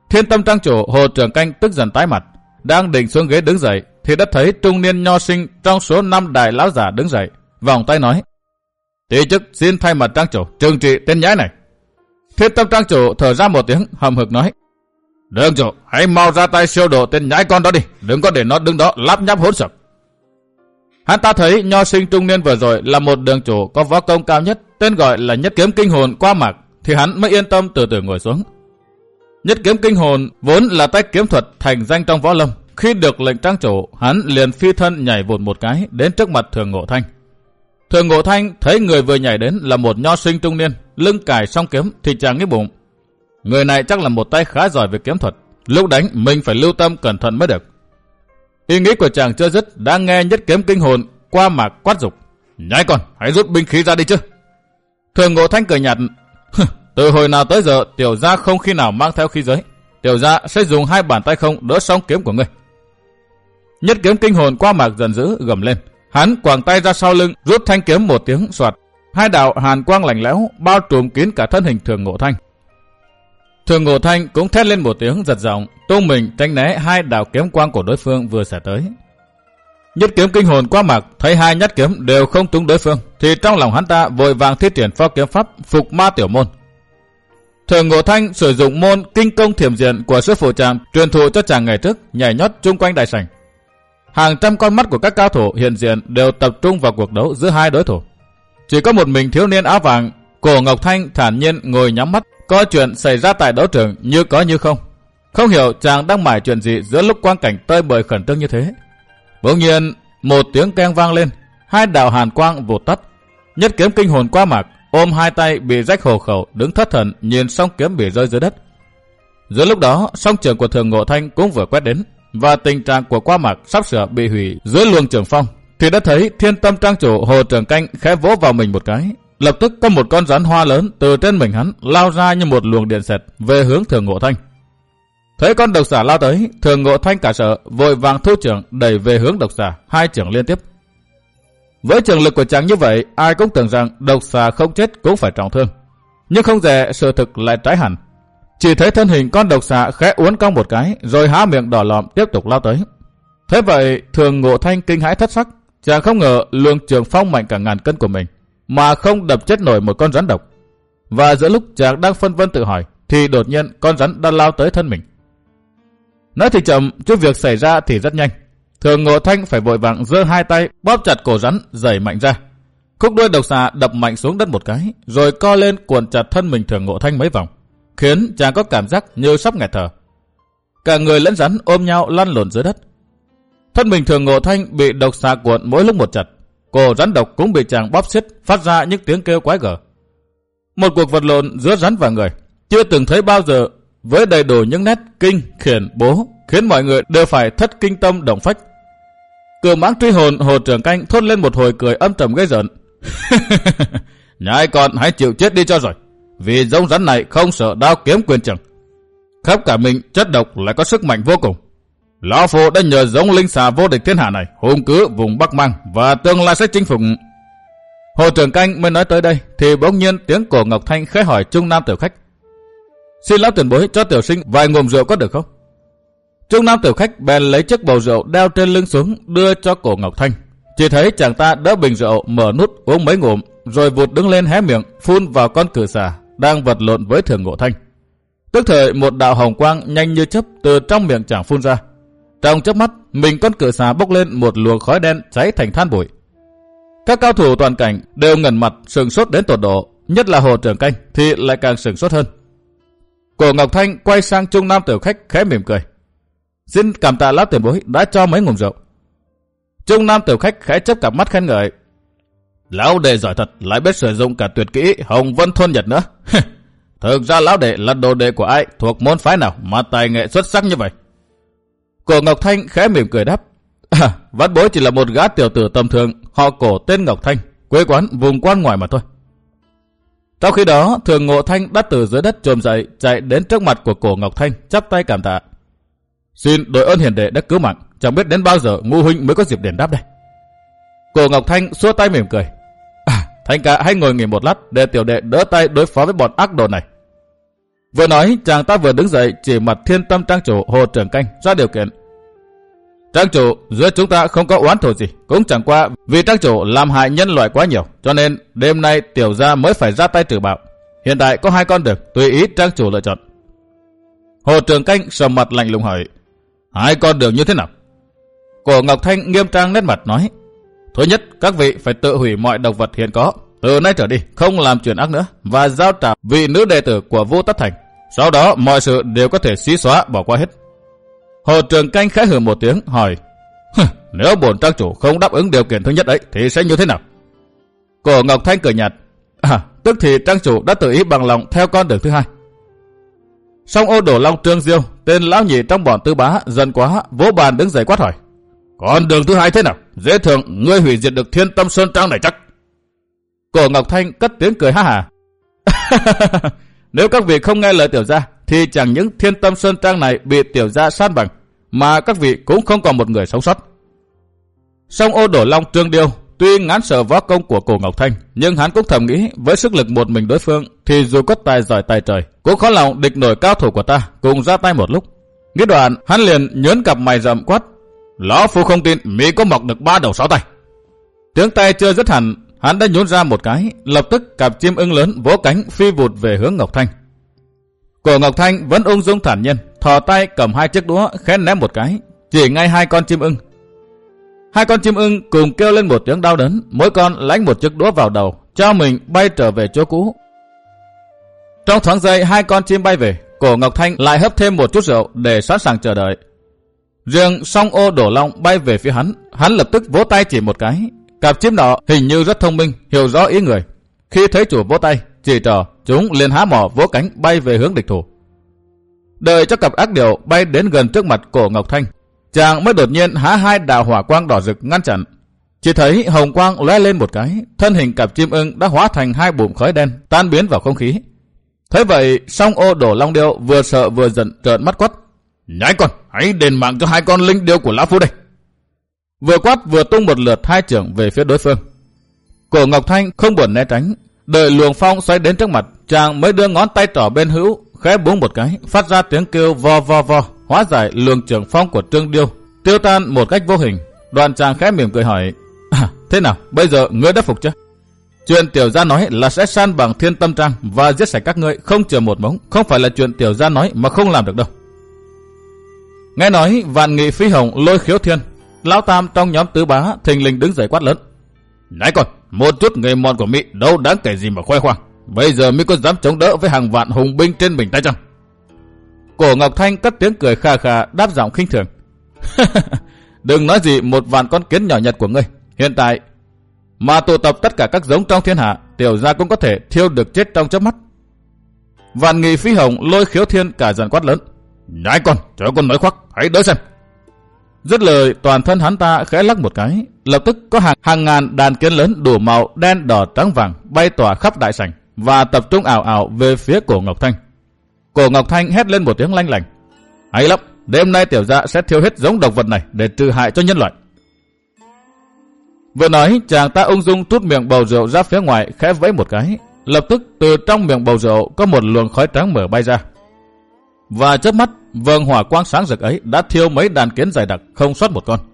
Thiên Tâm trang chủ Hồ Trường Canh tức giận tái mặt, đang định xuống ghế đứng dậy thì đã thấy trung niên nho sinh trong số 5 đại lão giả đứng dậy, vòng tay nói: "Tỷ chức xin thay mặt trang chủ trừng trị tên nhãi này." Thiên Tâm trang chủ thở ra một tiếng, hầm hực nói: "Đường chủ, hãy mau ra tay siêu độ tên nhãi con đó đi, đừng có để nó đứng đó lắp nhắp hỗn xược." Hắn ta thấy nho sinh trung niên vừa rồi là một đường chủ có võ công cao nhất, tên gọi là Nhất Kiếm Kinh Hồn qua mạc, thì hắn mới yên tâm từ từ ngồi xuống. Nhất Kiếm Kinh Hồn vốn là tay kiếm thuật thành danh trong võ lâm. Khi được lệnh trang chủ, hắn liền phi thân nhảy vụt một cái đến trước mặt Thường Ngộ Thanh. Thường Ngộ Thanh thấy người vừa nhảy đến là một nho sinh trung niên, lưng cài song kiếm thì chàng nghĩ bụng: người này chắc là một tay khá giỏi về kiếm thuật, lúc đánh mình phải lưu tâm cẩn thận mới được. Ý nghĩ của chàng chưa dứt, đang nghe Nhất Kiếm Kinh Hồn qua mạc quát dục: "Nhãi con, hãy rút binh khí ra đi chứ." Thường Ngộ Thanh cười nhạt: "Từ hồi nào tới giờ tiểu gia không khi nào mang theo khí giới, tiểu gia sẽ dùng 2 bàn tay không đỡ song kiếm của ngươi." Nhất Kiếm Kinh Hồn qua mạc giận dữ gầm lên, hắn quàng tay ra sau lưng, rút thanh kiếm một tiếng xoạt, 2 đạo hàn quang lạnh lẽo bao trùm kín cả thân hình Thường Ngộ Thanh. Thường Ngộ Thanh cũng thét lên một tiếng giật giọng, tung mình tránh né 2 đạo kiếm quang của đối phương vừa xẻ tới. Nhất Kiếm Kinh Hồn qua mạc thấy 2 nhát kiếm đều không trúng đối phương, thì trong lòng hắn ta vội vàng thi triển phó kiếm pháp Phục Ma Tiểu Môn. Thường Ngộ Thanh sử dụng môn Kinh Công Thiểm Diện của sư phụ chàng truyền thụ cho chàng ngày trước, nhảy nhót chung quanh đại sảnh. Hàng trăm con mắt của các cao thủ hiện diện đều tập trung vào cuộc đấu giữa 2 đối thủ. Chỉ có một mình thiếu niên áo vàng Cổ Ngọc Thanh thản nhiên ngồi nhắm mắt, coi chuyện xảy ra tại đấu trường như có như không. Không hiểu chàng đang mải chuyện gì giữa lúc quang cảnh tơi bời khẩn trương như thế. Bỗng nhiên một tiếng keng vang lên, 2 đạo hàn quang vụt tắt. Nhất Kiếm Kinh Hồn qua mạc ôm 2 tay bị rách hổ khẩu, đứng thất thần nhìn song kiếm bị rơi dưới đất. Giữa lúc đó, song trường của Thường Ngộ Thanh cũng vừa quét đến, và tình trạng của qua mạc sắp sửa bị hủy dưới luồng trường phong, thì đã thấy Thiên Tâm trang chủ Hồ Trường Canh khẽ vỗ vào mình một cái. Lập tức có một con rắn hoa lớn từ trên mình hắn lao ra như một luồng điện xẹt về hướng Thường Ngộ Thanh. Thấy con độc xà lao tới, Thường Ngộ Thanh cả sợ, vội vàng thu trưởng đẩy về hướng độc xà, 2 trưởng liên tiếp. Với trường lực của chàng như vậy, ai cũng tưởng rằng độc xà không chết cũng phải trọng thương, nhưng không dè sự thực lại trái hẳn. Chỉ thấy thân hình con độc xà khẽ uốn cong một cái, rồi há miệng đỏ lòm tiếp tục lao tới. Thế vậy, Thường Ngộ Thanh kinh hãi thất sắc, chàng không ngờ luồng trường phong mạnh cả ngàn cân của mình mà không đập chết nổi một con rắn độc. Và giữa lúc chàng đang phân vân tự hỏi, thì đột nhiên con rắn đã lao tới thân mình. Nói thì chậm, chứ việc xảy ra thì rất nhanh. Thường Ngộ Thanh phải vội vàng giơ 2 tay bóp chặt cổ rắn, giẩy mạnh ra. Khúc đuôi độc xà đập mạnh xuống đất một cái, rồi co lên cuộn chặt thân mình Thường Ngộ Thanh mấy vòng, khiến chàng có cảm giác như sắp nghẹt thở. Cả người lẫn rắn ôm nhau lăn lộn dưới đất. Thân mình Thường Ngộ Thanh bị độc xà cuộn mỗi lúc một chặt, cổ rắn độc cũng bị chàng bóp xiết, phát ra những tiếng kêu quái gở. Một cuộc vật lộn giữa rắn và người chưa từng thấy bao giờ, với đầy đủ những nét kinh, khiển, bố, khiến mọi người đều phải thất kinh tâm động phách. Cự mãng truy hồn Hồ Trường Canh thốt lên một hồi cười âm trầm gây rợn. Nhãi con hãy chịu chết đi cho rồi, vì giống rắn này không sợ đao kiếm quyền trường, khắp cả mình chất độc lại có sức mạnh vô cùng. Lão Phu đã nhờ giống linh xà vô địch thiên hạ này hùng cứ vùng Bắc Mang, và tương lai sẽ chinh phục. Hồ Trường Canh mới nói tới đây thì bỗng nhiên tiếng Cổ Ngọc Thanh khẽ hỏi Trung Nam tiểu khách: "Xin lão tiền bối cho tiểu sinh vài ngụm rượu có được không?" Trung Nam tiểu khách bèn lấy chiếc bầu rượu đeo trên lưng xuống đưa cho Cổ Ngọc Thanh. Chỉ thấy chàng ta đỡ bình rượu, mở nút uống mấy ngụm, rồi vụt đứng lên hé miệng phun vào con cự xà đang vật lộn với Thường Ngộ Thanh. Tức thời một đạo hồng quang nhanh như chớp từ trong miệng chàng phun ra. Trong chớp mắt, mình con cự xà bốc lên một luồng khói đen cháy thành than bụi. Các cao thủ toàn cảnh đều ngẩn mặt sửng sốt đến tột độ, nhất là Hồ Trường Canh thì lại càng sửng sốt hơn. Cổ Ngọc Thanh quay sang Trung Nam tiểu khách khẽ mỉm cười: "Xin cảm tạ lão tiền bối đã cho mấy ngụm rượu." Trung Nam tiểu khách khẽ chớp cặp mắt khen ngợi: "Lão đệ giỏi thật, lại biết sử dụng cả tuyệt kỹ Hồng Vân Thôn Nhật nữa." "Thực ra lão đệ là đồ đệ của ai, thuộc môn phái nào mà tài nghệ xuất sắc như vậy?" Cổ Ngọc Thanh khẽ mỉm cười đáp: "Vãn bối chỉ là một gã tiểu tử tầm thường, họ Cổ tên Ngọc Thanh, quê quán vùng quan ngoài mà thôi." Trong khi đó, Thường Ngộ Thanh đã từ dưới đất trồm dậy, chạy đến trước mặt của Cổ Ngọc Thanh, chắp tay cảm tạ: "Xin đội ơn hiền đệ đã cứu mạng, chẳng biết đến bao giờ ngu huynh mới có dịp đền đáp đây." Cổ Ngọc Thanh xua tay mỉm cười: "Thanh ca hãy ngồi nghỉ một lát để tiểu đệ đỡ tay đối phó với bọn ác đồ này." Vừa nói, chàng ta vừa đứng dậy chỉ mặt Thiên Tâm trang chủ Hồ Trường Canh ra điều kiện. Trang chủ, giữa chúng ta không có oán thù gì, cũng chẳng qua vì trang chủ làm hại nhân loại quá nhiều, cho nên đêm nay tiểu gia mới phải ra tay trừ bạo. Hiện tại có 2 con đường, tùy ý trang chủ lựa chọn. Hồ Trường Canh sầm mặt lạnh lùng hỏi, 2 con đường như thế nào? Cổ Ngọc Thanh nghiêm trang nét mặt nói, thứ nhất, các vị phải tự hủy mọi độc vật hiện có, từ nay trở đi không làm chuyện ác nữa, và giao trả vị nữ đệ tử của Vu Tất Thành. Sau đó mọi sự đều có thể xí xóa bỏ qua hết. Hồ Trường Canh khẽ hừ một tiếng hỏi, nếu bổn trang chủ không đáp ứng điều kiện thứ nhất ấy thì sẽ như thế nào? Cổ Ngọc Thanh cười nhạt, tức thì trang chủ đã tự ý bằng lòng theo con đường thứ 2. Song Ô Đổ Long Trương Diêu, tên lão nhị trong bọn Tư Bá, giận quá vỗ bàn đứng dậy quát hỏi, con đường thứ 2 thế nào? Dễ thường ngươi hủy diệt được Thiên Tâm Sơn Trang này chắc? Cổ Ngọc Thanh cất tiếng cười ha hả. Nếu các vị không nghe lời tiểu gia thì chẳng những Thiên Tâm Sơn Trang này bị tiểu gia san bằng, mà các vị cũng không còn một người sống sót. Song Ô Đổ Long Trương Điêu tuy ngán sợ võ công của Cổ Ngọc Thanh, nhưng hắn cũng thầm nghĩ với sức lực một mình đối phương thì dù có tài giỏi tài trời cũng khó lòng địch nổi cao thủ của ta cùng ra tay một lúc. Nghĩ đoạn, hắn liền nhớn cặp mày rậm quát, lão phu không tin mỹ có mọc được 3 đầu 6 tay. Tiếng tay chưa dứt hẳn, hắn đã nhún ra một cái, lập tức cặp chim ưng lớn vỗ cánh phi vụt về hướng Ngọc Thanh. Cổ Ngọc Thanh vẫn ung dung thản nhiên, thò tay cầm 2 chiếc đũa khẽ ném một cái, chỉ ngay 2 con chim ưng. 2 con chim ưng cùng kêu lên một tiếng đau đớn, mỗi con lãnh một chiếc đũa vào đầu, cho mình bay trở về chỗ cũ. Trong thoáng giây 2 con chim bay về, Cổ Ngọc Thanh lại hấp thêm một chút rượu để sẵn sàng chờ đợi. Riêng Song Ô Đổ Long bay về phía hắn lập tức vỗ tay chỉ một cái. Cặp chim nọ hình như rất thông minh, hiểu rõ ý người. Khi thấy chủ vỗ tay, chỉ trò, chúng liền há mỏ vỗ cánh bay về hướng địch thủ. Đợi cho cặp ác điểu bay đến gần trước mặt Cổ Ngọc Thanh, chàng mới đột nhiên há 2 đạo hỏa quang đỏ rực ngăn chặn. Chỉ thấy hồng quang lóe lên một cái, thân hình cặp chim ưng đã hóa thành 2 bùm khói đen tan biến vào không khí. Thế vậy, Song Ô Đổ Long Điêu vừa sợ vừa giận trợn mắt quát, nhãi con, hãy đền mạng cho 2 con linh điêu của lão phu đây. Vừa quát vừa tung một lượt 2 chưởng về phía đối phương. Cổ Ngọc Thanh không buồn né tránh, đợi luồng phong xoay đến trước mặt, chàng mới đưa ngón tay trỏ bên hữu khẽ búng một cái, phát ra tiếng kêu vo vo vo, hóa giải luồng chưởng phong của Trương Điêu, tiêu tan một cách vô hình. Đoạn chàng khẽ mỉm cười hỏi, thế nào, bây giờ ngươi đã phục chưa? Chuyện tiểu gia nói là sẽ san bằng Thiên Tâm Trang và giết sạch các ngươi không chừa một mống, không phải là chuyện tiểu gia nói mà không làm được đâu. Nghe nói, Vạn Nghị Phi Hồng Lôi Khiếu Thiên, lão tam trong nhóm Tứ Bá, thình lình đứng dậy quát lớn, nãy còn một chút nghề mòn của Mỹ đâu đáng kể gì mà khoe khoang, bây giờ Mỹ có dám chống đỡ với hàng vạn hùng binh trên mình tay chăng? Cổ Ngọc Thanh cất tiếng cười khà khà đáp giọng khinh thường, đừng nói gì một vạn con kiến nhỏ nhặt của ngươi, hiện tại mà tụ tập tất cả các giống trong thiên hạ, tiểu gia cũng có thể thiêu được chết trong chớp mắt. Vạn Nghị Phi Hồng Lôi Khiếu Thiên cả giận quát lớn, nhãi con, cho con nói khoác, hãy đợi xem. Dứt lời, toàn thân hắn ta khẽ lắc một cái, lập tức có hàng ngàn đàn kiến lớn đủ màu đen đỏ trắng vàng bay tỏa khắp đại sảnh và tập trung ảo ảo về phía Cổ Ngọc Thanh. Cổ Ngọc Thanh hét lên một tiếng lanh lảnh, hay lắm, đêm nay tiểu gia sẽ thiêu hết giống độc vật này để trừ hại cho nhân loại. Vừa nói, chàng ta ung dung trút miệng bầu rượu ra phía ngoài, khẽ vẫy một cái, lập tức từ trong miệng bầu rượu có một luồng khói trắng mở bay ra. Và chớp mắt, vầng hỏa quang sáng rực ấy đã thiêu mấy đàn kiến dày đặc, không sót một con.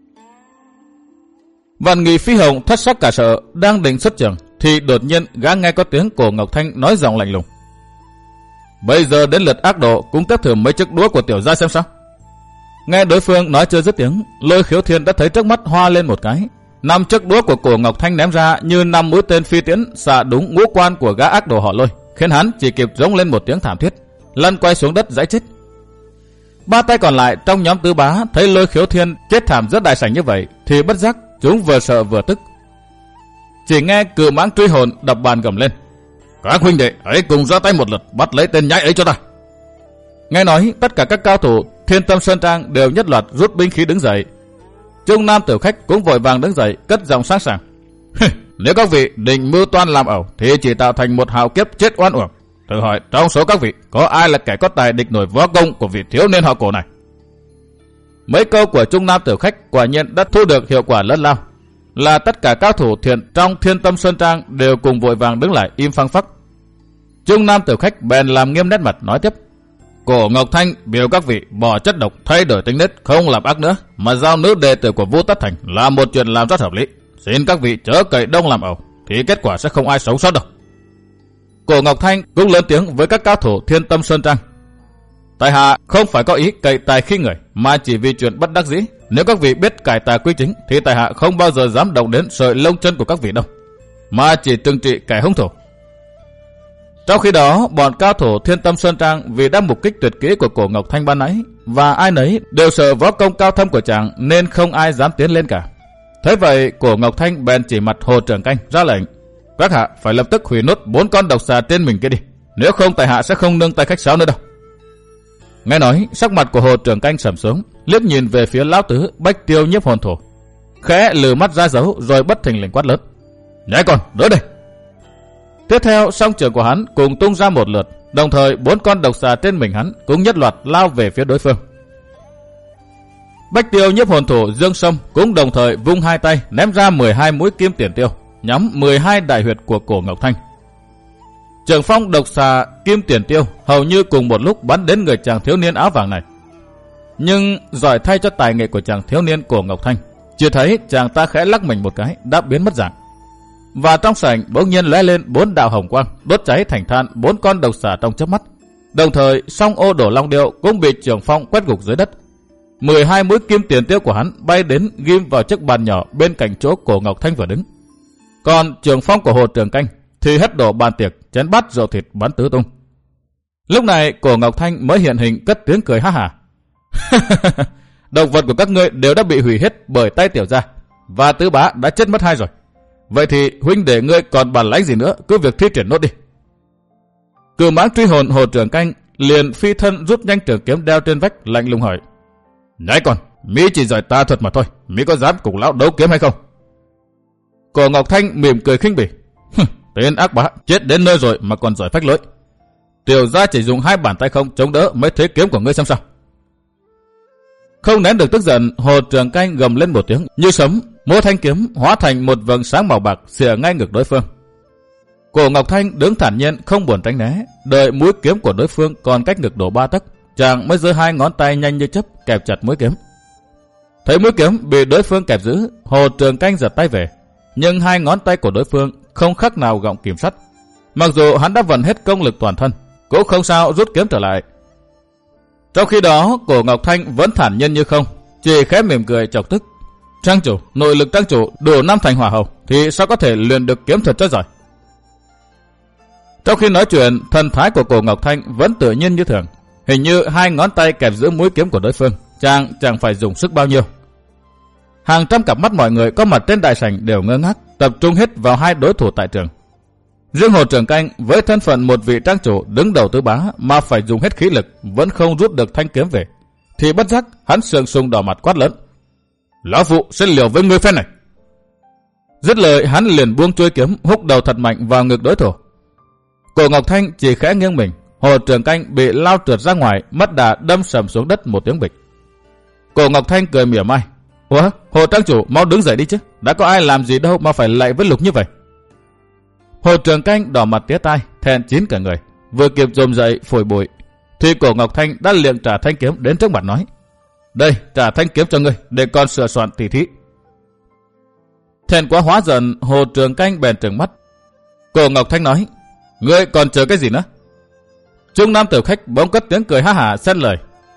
Vạn Nghị Phi Hồng thất sắc cả sợ, đang định xuất trường, thì đột nhiên gã nghe có tiếng Cổ Ngọc Thanh nói giọng lạnh lùng, bây giờ đến lượt ác độ cũng tiếp thử mấy chiếc đũa của tiểu gia xem sao. Nghe đối phương nói chưa dứt tiếng, Lôi Khiếu Thiên đã thấy trước mắt hoa lên một cái, 5 chiếc đũa của Cổ Ngọc Thanh ném ra như 5 mũi tên phi tiễn xạ đúng ngũ quan của gã ác đồ họ Lôi, khiến hắn chỉ kịp rống lên một tiếng thảm thiết, lăn quay xuống đất giãy chết. 3 tay còn lại trong nhóm Tứ Bá thấy Lôi Khiếu Thiên chết thảm rất đại sảnh như vậy thì bất giác chúng vừa sợ vừa tức. Chỉ nghe Cự Mãng Truy Hồn đập bàn gầm lên, các huynh đệ hãy cùng ra tay một lượt, bắt lấy tên nhãi ấy cho ta. Nghe nói, tất cả các cao thủ Thiên Tâm Sơn Trang đều nhất loạt rút binh khí đứng dậy. Trung Nam tiểu khách cũng vội vàng đứng dậy, cất giọng sáng sảng, nếu các vị định mưu toan làm ẩu thì chỉ tạo thành một hào kiếp chết oan uổng. Thử hỏi trong số các vị có ai là kẻ có tài địch nổi võ công của vị thiếu niên họ Cổ này? Mấy câu của Trung Nam tiểu khách quả nhiên đã thu được hiệu quả lớn lao, là tất cả cao thủ thiện trong Thiên Tâm Sơn Trang đều cùng vội vàng đứng lại im phăng phắc. Trung nam tiểu khách bèn làm nghiêm nét mặt nói tiếp. Cổ Ngọc Thanh biểu các vị bỏ chất độc, thay đổi tính nết, không làm ác nữa, mà giao nữ đệ tử của Vũ Tất Thành là một chuyện làm rất hợp lý. Xin các vị chớ cậy đông làm ẩu, thì kết quả sẽ không ai sống sót đâu. Cổ Ngọc Thanh cũng lớn tiếng với các cao thủ Thiên Tâm Sơn Trang. Tại hạ không phải có ý cậy tài khi người, mà chỉ vì chuyện bất đắc dĩ. Nếu các vị biết cải tà quy chính, thì tại hạ không bao giờ dám động đến sợi lông chân của các vị đâu, mà chỉ trừng trị kẻ hung thủ. Trong khi đó, bọn cao thủ Thiên Tâm Sơn Trang vì đã mục kích tuyệt kỹ của Cổ Ngọc Thanh ban nãy, và ai nấy đều sợ võ công cao thâm của chàng, nên không ai dám tiến lên cả. Thế vậy, Cổ Ngọc Thanh bèn chỉ mặt Hồ Trường Canh ra lệnh: các hạ phải lập tức hủy nốt 4 con độc xà trên mình kia đi, nếu không tại hạ sẽ không nương tay khách sáo nữa đâu. Nghe nói, sắc mặt của Hồ Trường Canh sầm xuống, liếc nhìn về phía lão tứ Bách Tiêu Nhiếp Hồn Thổ, khẽ lừ mắt ra dấu rồi bất thình lình quát lớn: nhảy con, đỡ đây! Tiếp theo, song trường của hắn cùng tung ra một lượt, đồng thời 4 con độc xà trên mình hắn cũng nhất loạt lao về phía đối phương. Bách Tiêu Nhiếp Hồn Thổ Dương Sâm cũng đồng thời vung hai tay ném ra 12 mũi kim tiền tiêu, nhắm 12 đại huyệt của Cổ Ngọc Thanh. Trường phong độc xà kim tiền tiêu hầu như cùng một lúc bắn đến người chàng thiếu niên áo vàng này. Nhưng giỏi thay cho tài nghệ của chàng thiếu niên Cổ Ngọc Thanh, chưa thấy chàng ta khẽ lắc mình một cái đã biến mất dạng. Và trong sảnh bỗng nhiên lóe lên 4 đạo hồng quang, đốt cháy thành than 4 con độc xà trong chớp mắt. Đồng thời, song ô đổ long điệu cũng bị trường phong quét gục dưới đất. 12 mũi kim tiền tiêu của hắn bay đến ghim vào chiếc bàn nhỏ bên cạnh chỗ Cổ Ngọc Thanh vừa đứng. Còn trường phong của Hồ Trường Canh thì hất đổ bàn tiệc, chén bát rượu thịt bắn tứ tung. Lúc này Cổ Ngọc Thanh mới hiện hình cất tiếng cười ha hả. Động vật của các ngươi đều đã bị hủy hết bởi tay tiểu gia, và tứ bá đã chết mất 2 rồi. Vậy thì huynh đệ ngươi còn bản lãnh gì nữa, cứ việc thi triển nốt đi. Cửu mãng truy hồn Hồ Trường Canh liền phi thân rút nhanh trường kiếm đeo trên vách, lạnh lùng hỏi: nhãi con, mỹ chỉ giỏi tà thuật mà thôi, mỹ có dám cùng lão đấu kiếm hay không? Cổ Ngọc Thanh mỉm cười khinh bỉ: tên ác bá, chết đến nơi rồi mà còn giỏi phách lối. Tiểu gia chỉ dùng 2 bàn tay không chống đỡ mấy thế kiếm của ngươi xem sao. Không nén được tức giận, Hồ Trường Canh gầm lên một tiếng như sấm, múa thanh kiếm hóa thành một vầng sáng màu bạc xìa ngay ngực đối phương. Cổ Ngọc Thanh đứng thản nhiên không buồn tránh né, đợi mũi kiếm của đối phương còn cách ngực đổ 3 tấc, chàng mới giơ 2 ngón tay nhanh như chớp kẹp chặt mũi kiếm. Thấy mũi kiếm bị đối phương kẹp giữ, Hồ Trường Canh giật tay về, nhưng 2 ngón tay của đối phương không khác nào gọng kìm sắt. Mặc dù hắn đã vận hết công lực toàn thân, cũng không sao rút kiếm trở lại. Trong khi đó, Cổ Ngọc Thanh vẫn thản nhiên như không, chỉ khẽ mỉm cười chọc tức: trang chủ, nội lực trang chủ đủ 5 thành hỏa hầu, thì sao có thể luyện được kiếm thuật cho giỏi? Trong khi nói chuyện, thần thái của Cổ Ngọc Thanh vẫn tự nhiên như thường, hình như 2 ngón tay kẹp giữ mũi kiếm của đối phương, chàng chẳng phải dùng sức bao nhiêu. Hàng trăm cặp mắt mọi người có mặt trên đại sảnh đều ngơ ngác, tập trung hết vào 2 đối thủ tại trường. Riêng Hồ Trường Canh với thân phận một vị trang chủ đứng đầu tứ bá mà phải dùng hết khí lực vẫn không rút được thanh kiếm về, thì bất giác hắn sườn sùng đỏ mặt quát lớn: lão phụ sẽ liều với ngươi phen này. Dứt lời, hắn liền buông chuôi kiếm húc đầu thật mạnh vào ngực đối thủ. Cổ Ngọc Thanh chỉ khẽ nghiêng mình, Hồ Trường Canh bị lao trượt ra ngoài, mất đà đâm sầm xuống đất một tiếng bịch. Cổ Ngọc Thanh cười mỉa mai: ủa, Hồ trang chủ mau đứng dậy đi chứ, đã có ai làm gì đâu mà phải lạy với lục như vậy. Hồ Trường Canh đỏ mặt tía tai, thẹn chín cả người, vừa kịp dồn dậy phổi bụi, thì Cổ Ngọc Thanh đã liệng trả thanh kiếm đến trước mặt nói: đây, trả thanh kiếm cho ngươi để con sửa soạn tỉ thí. Thẹn quá hóa giận, Hồ Trường Canh bèn trừng mắt. Cổ Ngọc Thanh nói: ngươi còn chờ cái gì nữa? Trung nam tiểu khách bỗng cất tiếng cười ha hả xen lời: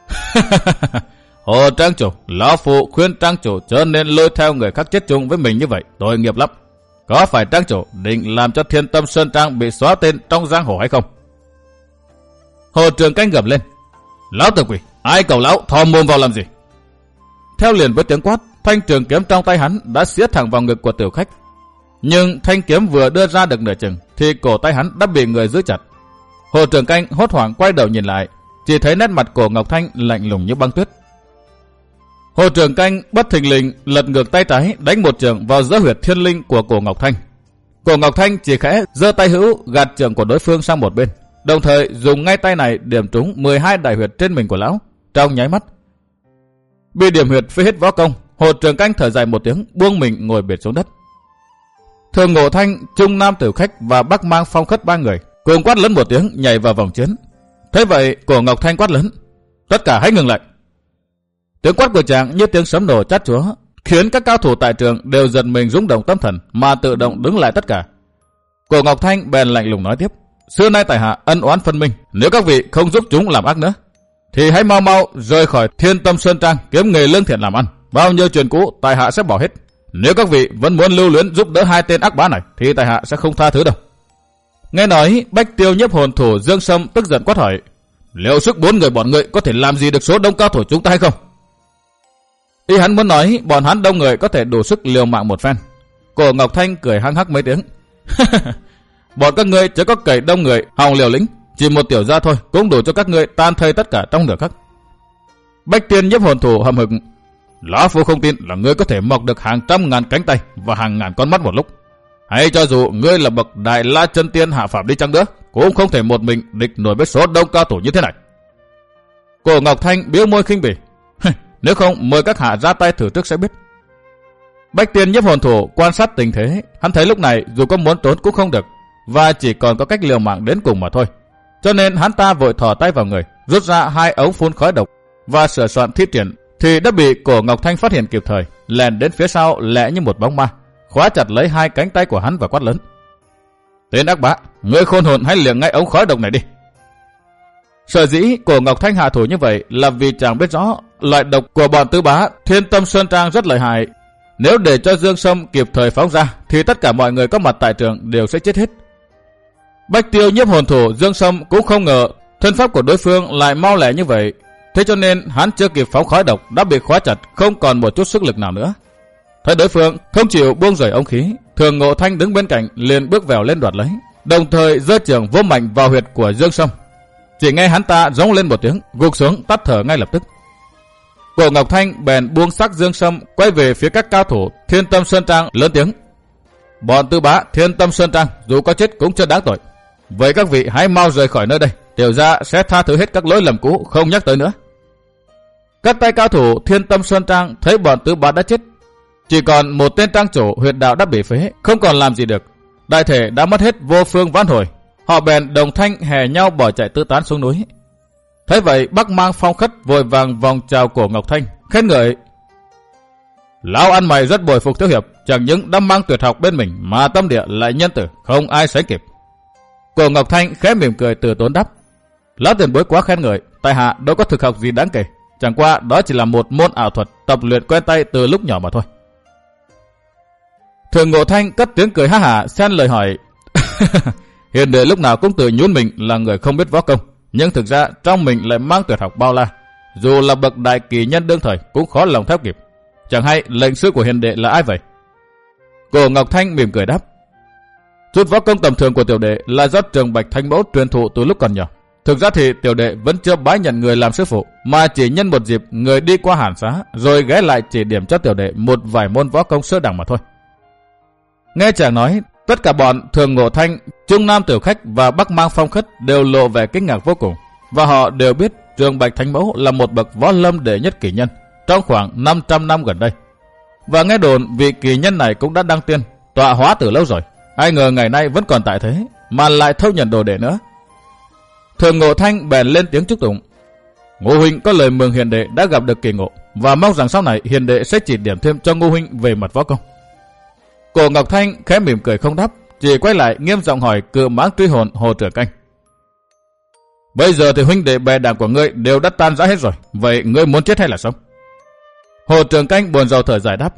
Hồ trang chủ, lão phụ khuyên trang chủ chớ nên lôi theo người khác chết chung với mình như vậy, tội nghiệp lắm. Có phải trang chủ định làm cho Thiên Tâm Sơn Trang bị xóa tên trong giang hồ hay không? Hồ Trường Canh gầm lên: lão tử quỷ, ai cầu lão thò mồm vào làm gì? Theo liền với tiếng quát, thanh trường kiếm trong tay hắn đã siết thẳng vào ngực của tiểu khách. Nhưng thanh kiếm vừa đưa ra được nửa chừng thì cổ tay hắn đã bị người giữ chặt. Hồ Trường Canh hốt hoảng quay đầu nhìn lại, chỉ thấy nét mặt Cổ Ngọc Thanh lạnh lùng như băng tuyết. Hồ Trường Canh bất thình lình lật ngược tay trái đánh một chưởng vào giữa huyệt thiên linh của Cổ Ngọc Thanh. Cổ Ngọc Thanh chỉ khẽ giơ tay hữu gạt chưởng của đối phương sang một bên, đồng thời dùng ngay tay này điểm trúng 12 đại huyệt trên mình của lão. Trong nháy mắt bị điểm huyệt phế hết võ công, Hồ Trường Canh thở dài một tiếng, buông mình ngồi bệt xuống đất. Thường Ngộ Thanh, Trung Nam Tiểu Khách và Bắc Mang Phong Khất 3 người cùng quát lớn một tiếng nhảy vào vòng chiến. Thế vậy Cổ Ngọc Thanh quát lớn: tất cả hãy ngừng lại. Tiếng quát của chàng như tiếng sấm nổ chát chúa, khiến các cao thủ tại trường đều giật mình rung động tâm thần mà tự động đứng lại tất cả. Cổ Ngọc Thanh bèn lạnh lùng nói tiếp: xưa nay tại hạ ân oán phân minh, nếu các vị không giúp chúng làm ác nữa, thì hãy mau mau rời khỏi Thiên Tâm Sơn Trang kiếm nghề lương thiện làm ăn. Bao nhiêu chuyện cũ tại hạ sẽ bỏ hết. Nếu các vị vẫn muốn lưu luyến giúp đỡ hai tên ác bá này, thì tại hạ sẽ không tha thứ đâu. Nghe nói, Bách Tiêu Nhiếp Hồn thủ Dương Sâm tức giận quát hỏi: liệu sức 4 người bọn ngươi có thể làm gì được số đông cao thủ chúng ta hay không? Ý hắn muốn nói bọn hắn đông người có thể đủ sức liều mạng một phen. Cổ Ngọc Thanh cười hăng hắc mấy tiếng: bọn các ngươi chỉ có cậy đông người hòng liều lĩnh, chỉ một tiểu gia thôi cũng đủ cho các ngươi tan thây tất cả trong nửa khắc. Bách Tiên Nhiếp Hồn thủ hậm hực: lão phu không tin là ngươi có thể mọc được hàng trăm ngàn cánh tay và hàng ngàn con mắt một lúc. Hay cho dù ngươi là bậc đại la chân tiên hạ phàm đi chăng nữa, cũng không thể một mình địch nổi với số đông cao thủ như thế này. Cổ Ngọc Thanh biếu môi khinh bỉ: nếu không mời các hạ ra tay thử trước sẽ biết. Bách Tiên Nhiếp Hồn thủ quan sát tình thế, hắn thấy lúc này dù có muốn trốn cũng không được, và chỉ còn có cách liều mạng đến cùng mà thôi. Cho nên hắn ta vội thò tay vào người, rút ra 2 ống phun khói độc và sửa soạn thi triển, thì đã bị Cổ Ngọc Thanh phát hiện kịp thời, lèn đến phía sau lẹ như một bóng ma, khóa chặt lấy 2 cánh tay của hắn và quát lớn: tên ác bá, ngươi khôn hồn hãy liệng ngay ống khói độc này đi. Sở dĩ Cổ Ngọc Thanh hạ thủ như vậy là vì chàng biết rõ loại độc của bọn tứ bá Thiên Tâm Sơn Trang rất lợi hại. Nếu để cho Dương Sâm kịp thời phóng ra thì tất cả mọi người có mặt tại trường đều sẽ chết hết. Bách Tiêu Nhiếp Hồn thủ Dương Sâm cũng không ngờ thân pháp của đối phương lại mau lẹ như vậy, thế cho nên hắn chưa kịp phóng khói độc đã bị khóa chặt, không còn một chút sức lực nào nữa. Thấy đối phương không chịu buông rời ống khí, Thường Ngộ Thanh đứng bên cạnh liền bước vào lên đoạt lấy, đồng thời giơ chưởng vô mạnh vào huyệt của Dương Sâm. Chỉ nghe hắn ta rống lên một tiếng, gục xuống tắt thở ngay lập tức. Cổ Ngọc Thanh bèn buông xác Dương Sâm, quay về phía các cao thủ Thiên Tâm Sơn Trang lớn tiếng: bọn tư bá Thiên Tâm Sơn Trang dù có chết cũng chưa đáng tội. Vậy các vị hãy mau rời khỏi nơi đây, tiểu gia sẽ tha thứ hết các lỗi lầm cũ, không nhắc tới nữa. Các tay cao thủ Thiên Tâm Sơn Trang thấy bọn tứ bá đã chết, chỉ còn một tên trang chủ huyệt đạo đã bị phế, không còn làm gì được, đại thể đã mất hết vô phương vãn hồi. Họ bèn đồng thanh hè nhau bỏ chạy tứ tán xuống núi. Thế vậy Bắc Mang Phong Khất vội vàng vòng chào Cổ Ngọc Thanh, khen ngợi: lão ăn mày rất bồi phục thiếu hiệp, chẳng những đã mang tuyệt học bên mình mà tâm địa lại nhân tử, không ai sánh kịp. Cổ Ngọc Thanh khẽ mỉm cười từ tốn đáp: lão tiền bối quá khen ngợi, tại hạ đâu có thực học gì đáng kể, chẳng qua đó chỉ là một môn ảo thuật tập luyện quen tay từ lúc nhỏ mà thôi. Thường Ngộ Thanh cất tiếng cười ha hả xen lời hỏi: hiền đệ lúc nào cũng tự nhún mình là người không biết võ công, nhưng thực ra trong mình lại mang tuyệt học bao la, dù là bậc đại kỳ nhân đương thời cũng khó lòng theo kịp. Chẳng hay lệnh sư của hiền đệ là ai vậy? Cổ Ngọc Thanh mỉm cười đáp: chút võ công tầm thường của tiểu đệ là do Trường Bạch Thánh Mẫu truyền thụ từ lúc còn nhỏ. Thực ra thì tiểu đệ vẫn chưa bái nhận người làm sư phụ, mà chỉ nhân một dịp người đi qua Hàn Xá rồi ghé lại chỉ điểm cho tiểu đệ một vài môn võ công sơ đẳng mà thôi. Nghe chàng nói, tất cả bọn Thường Ngộ Thanh, Trung Nam Tiểu Khách và Bắc Mang Phong Khất đều lộ vẻ kinh ngạc vô cùng, và họ đều biết Trường Bạch Thánh Mẫu là một bậc võ lâm đệ nhất kỳ nhân trong khoảng 500 năm gần đây. Và nghe đồn vị kỳ nhân này cũng đã đăng tiên, tọa hóa từ lâu rồi. Ai ngờ ngày nay vẫn còn tại thế, mà lại thâu nhận đồ đệ nữa. Thường Ngộ Thanh bèn lên tiếng chúc tụng: Ngô huynh có lời mừng hiền đệ đã gặp được kỳ ngộ, và mong rằng sau này hiền đệ sẽ chỉ điểm thêm cho Ngô huynh về mặt võ công. Cổ Ngọc Thanh khẽ mỉm cười không đáp, chỉ quay lại nghiêm giọng hỏi cự mãng truy hồn Hồ Trường Canh: bây giờ thì huynh đệ bè đảng của ngươi đều đã tan rã hết rồi, vậy ngươi muốn chết hay là sống? Hồ Trường Canh buồn rầu thở dài đáp: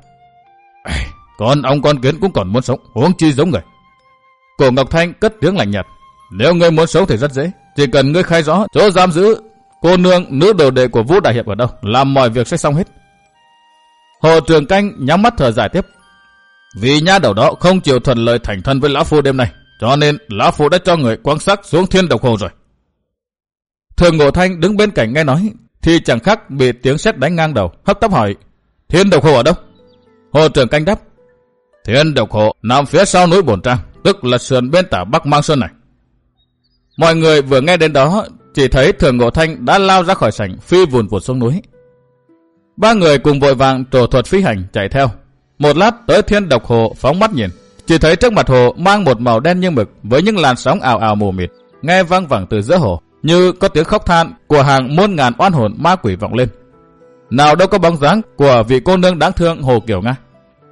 con ong con kiến cũng còn muốn sống, huống chi giống người. Cổ Ngọc Thanh cất tiếng lạnh nhạt: nếu ngươi muốn sống thì rất dễ, chỉ cần ngươi khai rõ chỗ giam giữ cô nương nữ đồ đệ của Vũ đại hiệp ở đâu, làm mọi việc sẽ xong hết. Hồ Trường Canh nhắm mắt thở dài tiếp: vì nha đầu đó không chịu thuận lợi thành thân với lão phu đêm nay, cho nên lão phu đã cho người quăng xác xuống Thiên Độc Hồ rồi. Thường Ngộ Thanh đứng bên cạnh nghe nói thì chẳng khác bị tiếng sét đánh ngang đầu, hấp tấp hỏi: Thiên Độc Hồ ở đâu? Hồ Trường Canh đáp: Thiên Độc Hồ nằm phía sau núi Bổn Trang, tức là sườn bên tả Bắc Mang Sơn này. Mọi người vừa nghe đến đó chỉ thấy Thường Ngộ Thanh đã lao ra khỏi sảnh, phi vùn vụt xuống núi. Ba người cùng vội vàng trổ thuật phi hành chạy theo. Một lát tới Thiên Độc Hồ phóng mắt nhìn, chỉ thấy trước mặt hồ mang một màu đen như mực với những làn sóng ào ào mù mịt, nghe vang vẳng từ giữa hồ, như có tiếng khóc than của hàng muôn ngàn oan hồn ma quỷ vọng lên. Nào đâu có bóng dáng của vị cô nương đáng thương Hồ Kiều Nga.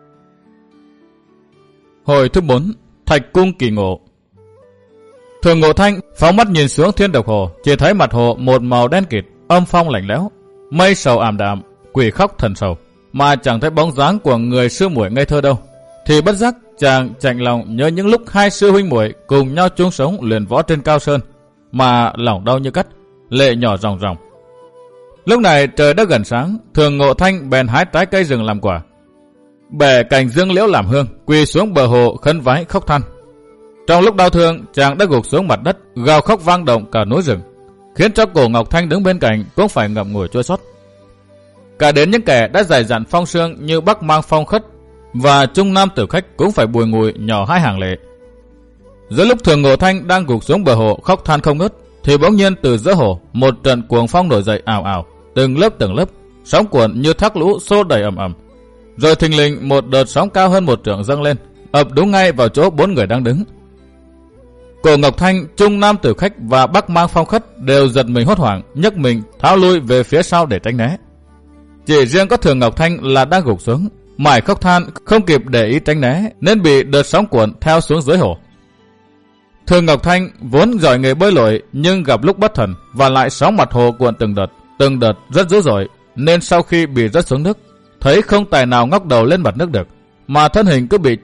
Hồi thứ 4, Thạch Cung Kỳ Ngộ. Thường Ngộ Thanh phóng mắt nhìn xuống Thiên Độc Hồ, chỉ thấy mặt hồ một màu đen kịt, âm phong lạnh lẽo, mây sầu ảm đạm, quỷ khóc thần sầu, mà chẳng thấy bóng dáng của người sư muội ngây thơ đâu. Thì bất giác chàng chạnh lòng nhớ những lúc hai sư huynh muội cùng nhau chung sống luyện võ trên cao sơn, mà lòng đau như cắt, lệ nhỏ ròng ròng. Lúc này trời đã gần sáng, Thường Ngộ Thanh bèn hái trái cây rừng làm quả, bẻ cành dương liễu làm hương, quỳ xuống bờ hồ khấn vái khóc than. Trong lúc đau thương, chàng đã gục xuống mặt đất, gào khóc vang động cả núi rừng, khiến cho Cổ Ngọc Thanh đứng bên cạnh cũng phải ngậm ngùi chua xót. Cả đến những kẻ đã dày dặn phong sương như Bắc Mang Phong Khất và Trung Nam Tử Khách cũng phải bùi ngùi nhỏ hai hàng lệ. Giữa lúc Thường Ngộ Thanh đang gục xuống bờ hồ khóc than không ngớt, thì bỗng nhiên từ giữa hồ một trận cuồng phong nổi dậy ào ào, từng lớp, sóng cuộn như thác lũ xô đẩy ầm ầm. Rồi thình lình một đợt sóng cao hơn một trượng dâng lên, ập đúng ngay vào chỗ bốn người đang đứng. Cổ Ngọc Thanh, Trung Nam Tử Khách và Bắc Mang Phong Khất đều giật mình hốt hoảng, nhấc mình tháo lui về phía sau để tránh né. Chỉ riêng có Thường Ngọc Thanh là đang gục xuống, mải khóc than không kịp để ý tránh né, nên bị đợt sóng cuộn theo xuống dưới hồ. Thường Ngọc Thanh vốn giỏi nghề bơi lội, nhưng gặp lúc bất thần và lại sóng mặt hồ cuộn từng đợt rất dữ dội, nên sau khi bị rớt xuống nước, thấy không tài nào ngóc đầu lên mặt nước được, mà thân hình cứ bị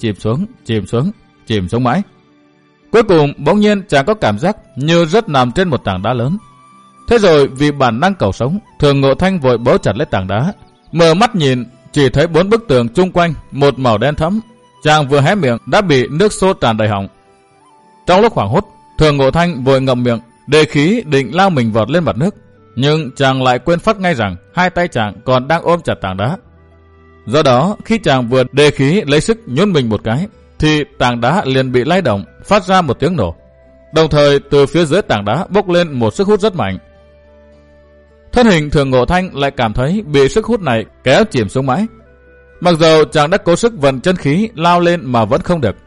chìm xuống mãi. Cuối cùng bỗng nhiên chàng có cảm giác như rất nằm trên một tảng đá lớn. Thế rồi vì bản năng cầu sống, Thường Ngộ Thanh vội bấu chặt lấy tảng đá, mở mắt nhìn, chỉ thấy bốn bức tường chung quanh một màu đen thẫm. Chàng vừa hé miệng đã bị nước xô tràn đầy họng. Trong lúc hoảng hốt, Thường Ngộ Thanh vội ngậm miệng, đề khí định lao mình vọt lên mặt nước, nhưng chàng lại quên phát ngay rằng hai tay chàng còn đang ôm chặt tảng đá. Do đó, khi chàng vừa đề khí lấy sức nhún mình một cái, thì tảng đá liền bị lay động, phát ra một tiếng nổ. Đồng thời từ phía dưới tảng đá bốc lên một sức hút rất mạnh. Thân hình Thường Ngộ Thanh lại cảm thấy bị sức hút này kéo chìm xuống mãi. Mặc dầu chàng đã cố sức vận chân khí lao lên mà vẫn không được.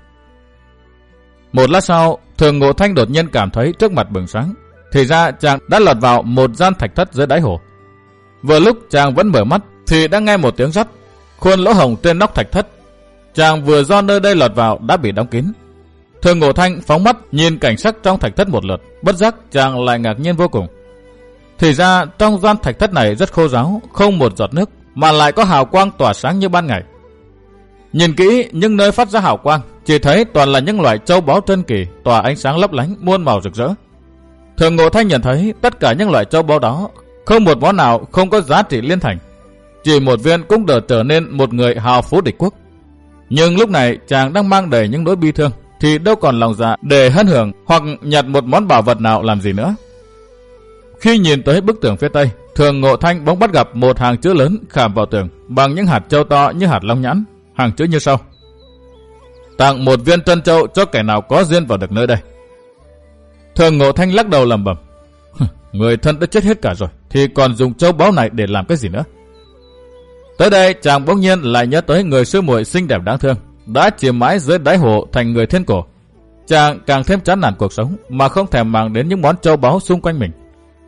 Một lát sau, Thường Ngộ Thanh đột nhiên cảm thấy trước mặt bừng sáng. Thì ra chàng đã lọt vào một gian thạch thất dưới đáy hồ. Vừa lúc chàng vẫn mở mắt thì đã nghe một tiếng rắt, khuôn lỗ hổng trên nóc thạch thất. Chàng vừa do nơi đây lọt vào đã bị đóng kín. Thường Ngộ Thanh phóng mắt nhìn cảnh sắc trong thạch thất một lượt, bất giác chàng lại ngạc nhiên vô cùng. Thì ra trong gian thạch thất này rất khô ráo, không một giọt nước, mà lại có hào quang tỏa sáng như ban ngày. Nhìn kỹ những nơi phát ra hào quang, chỉ thấy toàn là những loại châu báu trân kỳ, tỏa ánh sáng lấp lánh muôn màu rực rỡ. Thường Ngộ Thanh nhận thấy tất cả những loại châu báu đó không một món nào không có giá trị liên thành, chỉ một viên cũng đỡ trở nên một người hào phú địch quốc. Nhưng lúc này chàng đang mang đầy những nỗi bi thương, thì đâu còn lòng dạ để hân hưởng hoặc nhặt một món bảo vật nào làm gì nữa. Khi nhìn tới bức tường phía tây, Thường Ngộ Thanh bỗng bắt gặp một hàng chữ lớn khảm vào tường bằng những hạt châu to như hạt long nhãn. Hàng chữ như sau: tặng một viên trân châu cho kẻ nào có duyên vào được nơi đây. Thường Ngộ Thanh lắc đầu lẩm bẩm: người thân đã chết hết cả rồi, thì còn dùng châu báu này để làm cái gì nữa. Tới đây chàng bỗng nhiên lại nhớ tới người sư muội xinh đẹp đáng thương đã chìm mãi dưới đáy hồ thành người thiên cổ. Chàng càng thêm chán nản cuộc sống mà không thèm màng đến những món châu báu xung quanh mình.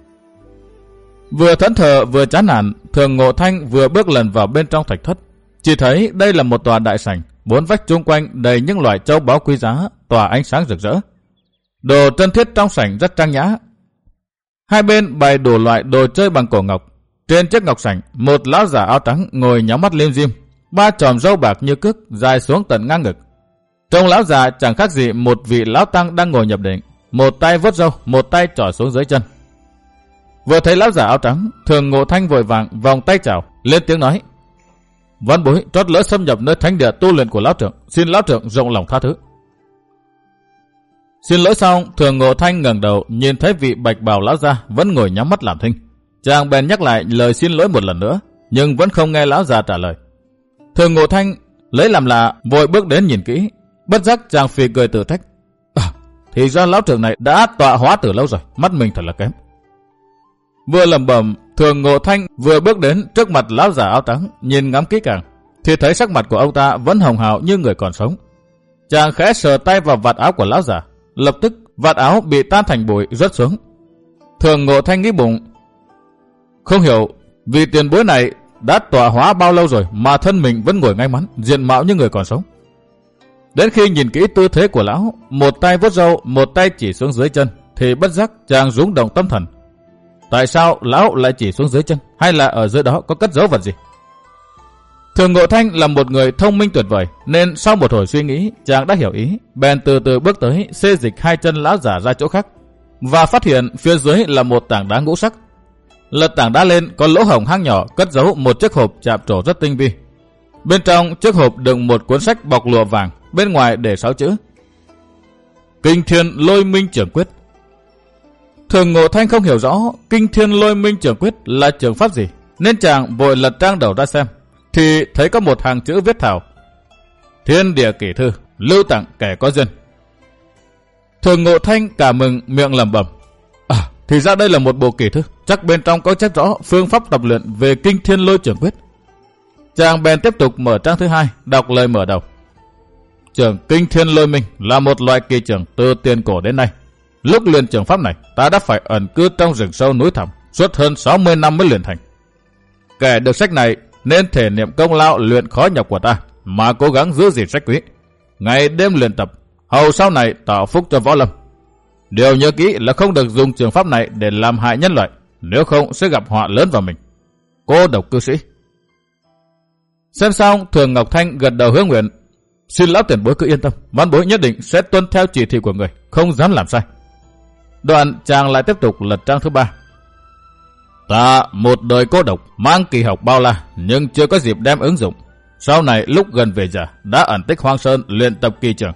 Vừa thẫn thờ vừa chán nản, Thường Ngộ Thanh vừa bước lần vào bên trong thạch thất. Chỉ thấy đây là một tòa đại sảnh, bốn vách chung quanh đầy những loại châu báu quý giá, tỏa ánh sáng rực rỡ. Đồ trân thiết trong sảnh rất trang nhã. Hai bên bày đủ loại đồ chơi bằng cổ ngọc. Trên chiếc ngọc sảnh, một lão già áo trắng ngồi nhắm mắt lim dim, ba chòm râu bạc như cước dài xuống tận ngang ngực. Trông lão già chẳng khác gì một vị lão tăng đang ngồi nhập định, một tay vuốt râu, một tay trỏ xuống dưới chân. Vừa thấy lão già áo trắng, Thường Ngộ Thanh vội vàng vòng tay chào, lên tiếng nói: văn bối trót lỡ xâm nhập nơi thánh địa tu luyện của lão trưởng, xin lão trưởng rộng lòng tha thứ. Xin lỗi xong, Thường Ngộ Thanh ngẩng đầu nhìn thấy vị bạch bào lão già vẫn ngồi nhắm mắt làm thinh. Chàng bèn nhắc lại lời xin lỗi một lần nữa, nhưng vẫn không nghe lão già trả lời. Thường Ngộ Thanh lấy làm lạ, vội bước đến nhìn kỹ, bất giác chàng phì cười tự trách: thì ra lão trưởng này đã tọa hóa từ lâu rồi, mắt mình thật là kém. Vừa lẩm bẩm, Thường Ngộ Thanh vừa bước đến trước mặt lão già áo trắng, nhìn ngắm kỹ càng, thì thấy sắc mặt của ông ta vẫn hồng hào như người còn sống. Chàng khẽ sờ tay vào vạt áo của lão giả, lập tức vạt áo bị tan thành bụi rớt xuống. Thường Ngộ Thanh nghĩ bụng, không hiểu vì tiền bối này đã tọa hóa bao lâu rồi mà thân mình vẫn ngồi ngay ngắn, diện mạo như người còn sống. Đến khi nhìn kỹ tư thế của lão, một tay vuốt râu, một tay chỉ xuống dưới chân, thì bất giác chàng rúng động tâm thần. Tại sao lão lại chỉ xuống dưới chân, hay là ở dưới đó có cất dấu vật gì? Thường Ngộ Thanh là một người thông minh tuyệt vời, nên sau một hồi suy nghĩ, chàng đã hiểu ý, bèn từ từ bước tới, xê dịch hai chân lão giả ra chỗ khác, và phát hiện phía dưới là một tảng đá ngũ sắc. Lật tảng đá lên, có lỗ hổng hang nhỏ cất giấu một chiếc hộp chạm trổ rất tinh vi. Bên trong chiếc hộp đựng một cuốn sách bọc lụa vàng, bên ngoài để 6 chữ: Kinh Thiên Lôi Minh Trường Quyết. Thường Ngộ Thanh không hiểu rõ Kinh Thiên Lôi Minh Trường Quyết là trường pháp gì, nên chàng vội lật trang đầu ra xem, thì thấy có một hàng chữ viết thảo: Thiên Địa Kỷ Thư, lưu tặng kẻ có duyên. Thường Ngộ Thanh cả mừng, miệng lẩm bẩm: thì ra đây là một bộ kỷ thư, chắc bên trong có chép rõ phương pháp tập luyện về Kinh Thiên Lôi Trường Quyết. Chàng bèn tiếp tục mở trang thứ 2, đọc lời mở đầu: Trường Kinh Thiên Lôi Minh là một loại kỳ trường từ tiền cổ đến nay. Lúc luyện trường pháp này, ta đã phải ẩn cư trong rừng sâu núi thẳm suốt hơn 60 năm mới luyện thành. Kẻ được sách này nên thể niệm công lao luyện khó nhọc của ta, mà cố gắng giữ gìn sách quý, ngày đêm luyện tập, hầu sau này tạo phúc cho võ lâm. Điều nhớ kỹ là không được dùng trường pháp này để làm hại nhân loại, nếu không sẽ gặp họa lớn vào mình. Cô độc cư sĩ. Xem xong, Thường Ngọc Thanh gật đầu hứa nguyện: Xin lão tiền bối cứ yên tâm, văn bối nhất định sẽ tuân theo chỉ thị của người, không dám làm sai. Đoạn chàng lại tiếp tục lật trang thứ 3. Ta một đời cô độc, mang kỳ học bao la, nhưng chưa có dịp đem ứng dụng. Sau này lúc gần về già, đã ẩn tích hoang sơn luyện tập kỳ trường.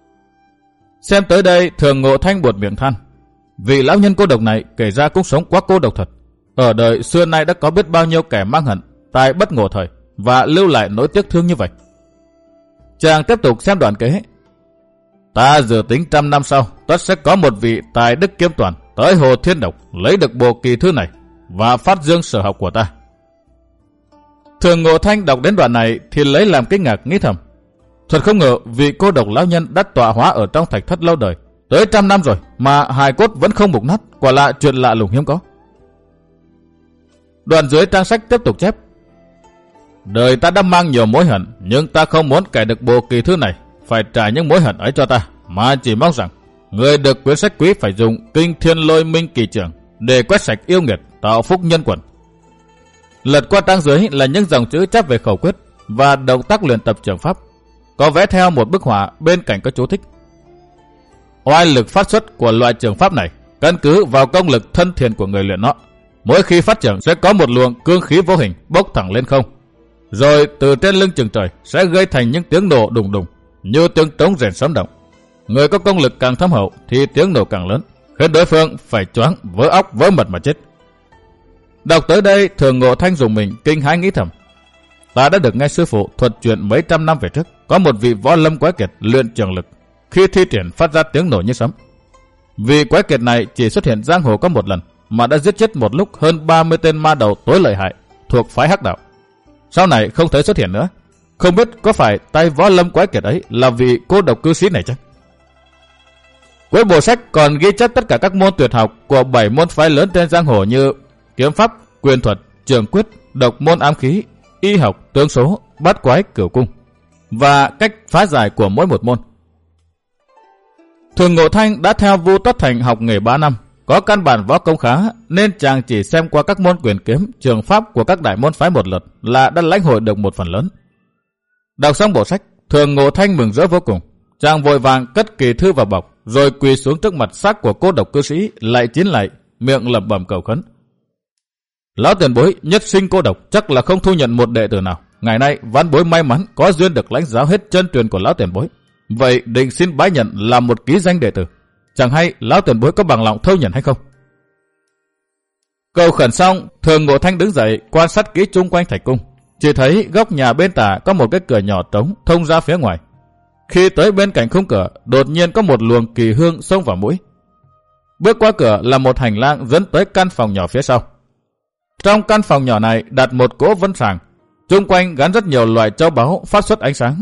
Xem tới đây, Thường Ngộ Thanh buột miệng than: Vị lão nhân cô độc này kể ra cũng sống quá cô độc thật. Ở đời xưa nay đã có biết bao nhiêu kẻ mang hận, tài bất ngộ thời, và lưu lại nỗi tiếc thương như vậy. Chàng tiếp tục xem đoạn kế: Ta dự tính 100 năm sau, tất sẽ có một vị tài đức kiếm toàn tới Hồ Thiên Độc lấy được bộ kỳ thư này và phát dương sở học của ta. Thường Ngộ Thanh đọc đến đoạn này thì lấy làm kinh ngạc, nghĩ thầm: Thật không ngờ vị cô độc lão nhân đã tọa hóa ở trong thạch thất lâu đời, tới 100 năm rồi mà hài cốt vẫn không mục nát, quả là chuyện lạ lùng hiếm có. Đoạn dưới trang sách tiếp tục chép: Đời ta đã mang nhiều mối hận, nhưng ta không muốn kẻ được bộ kỳ thư này phải trả những mối hận ấy cho ta, mà chỉ mong rằng người được quyển sách quý phải dùng Kinh Thiên Lôi Minh Kỳ Trường để quét sạch yêu nghiệt, tạo phúc nhân quần. Lật qua trang dưới là những dòng chữ chép về khẩu quyết và động tác luyện tập trường pháp, có vẽ theo một bức họa, bên cạnh có chú thích: Oai lực phát xuất của loại trường pháp này căn cứ vào công lực thân thiện của người luyện nó. Mỗi khi phát triển sẽ có một luồng cương khí vô hình bốc thẳng lên không, rồi từ trên lưng chừng trời sẽ gây thành những tiếng nổ đùng đùng như tiếng trống rền sấm động. Người có công lực càng thâm hậu thì tiếng nổ càng lớn, khiến đối phương phải choáng vỡ óc vỡ mật mà chết. Đọc tới đây, Thường Ngộ Thanh dùng mình kinh hãi, nghĩ thầm: Ta đã được nghe sư phụ thuật chuyện mấy trăm năm về trước, có một vị võ lâm quái kiệt luyện trường lực, khi thi triển phát ra tiếng nổ như sấm. Vì quái kiệt này chỉ xuất hiện giang hồ có một lần, mà đã giết chết một lúc hơn 30 tên ma đầu tối lợi hại thuộc phái Hắc Đạo. Sau này không thấy xuất hiện nữa. Không biết có phải tay võ lâm quái kiệt ấy là vị cô độc cư sĩ này chăng? Cuối bộ sách còn ghi chép tất cả các môn tuyệt học của 7 môn phái lớn trên giang hồ như kiếm pháp, quyền thuật, trường quyết, độc môn ám khí, y học, tướng số, bát quái, cửu cung, và cách phá giải của mỗi một môn. Thường Ngộ Thanh đã theo Vu Tất Thành học nghề 3 năm, có căn bản võ công khá, nên chàng chỉ xem qua các môn quyền kiếm, trường pháp của các đại môn phái một lượt là đã lãnh hội được một phần lớn. Đọc xong bộ sách, Thường Ngộ Thanh mừng rỡ vô cùng. Chàng vội vàng cất kỳ thư vào bọc, rồi quỳ xuống trước mặt xác của cô độc cư sĩ, lạy 9 lạy, miệng lẩm bẩm cầu khấn: Lão tiền bối nhất sinh cô độc, chắc là không thu nhận một đệ tử nào. Ngày nay vãn bối may mắn có duyên được lãnh giáo hết chân truyền của lão tiền bối, vậy định xin bái nhận làm một ký danh đệ tử. Chẳng hay lão tiền bối có bằng lòng thâu nhận hay không? Cầu khẩn xong, Thường Ngộ Thanh đứng dậy quan sát kỹ chung quanh thạch cung. Chỉ thấy góc nhà bên tả có một cái cửa nhỏ trống thông ra phía ngoài. Khi tới bên cạnh khung cửa, đột nhiên có một luồng kỳ hương xông vào mũi. Bước qua cửa là một hành lang dẫn tới căn phòng nhỏ phía sau. Trong căn phòng nhỏ này đặt một cỗ vân sàng, chung quanh gắn rất nhiều loại châu báu phát xuất ánh sáng.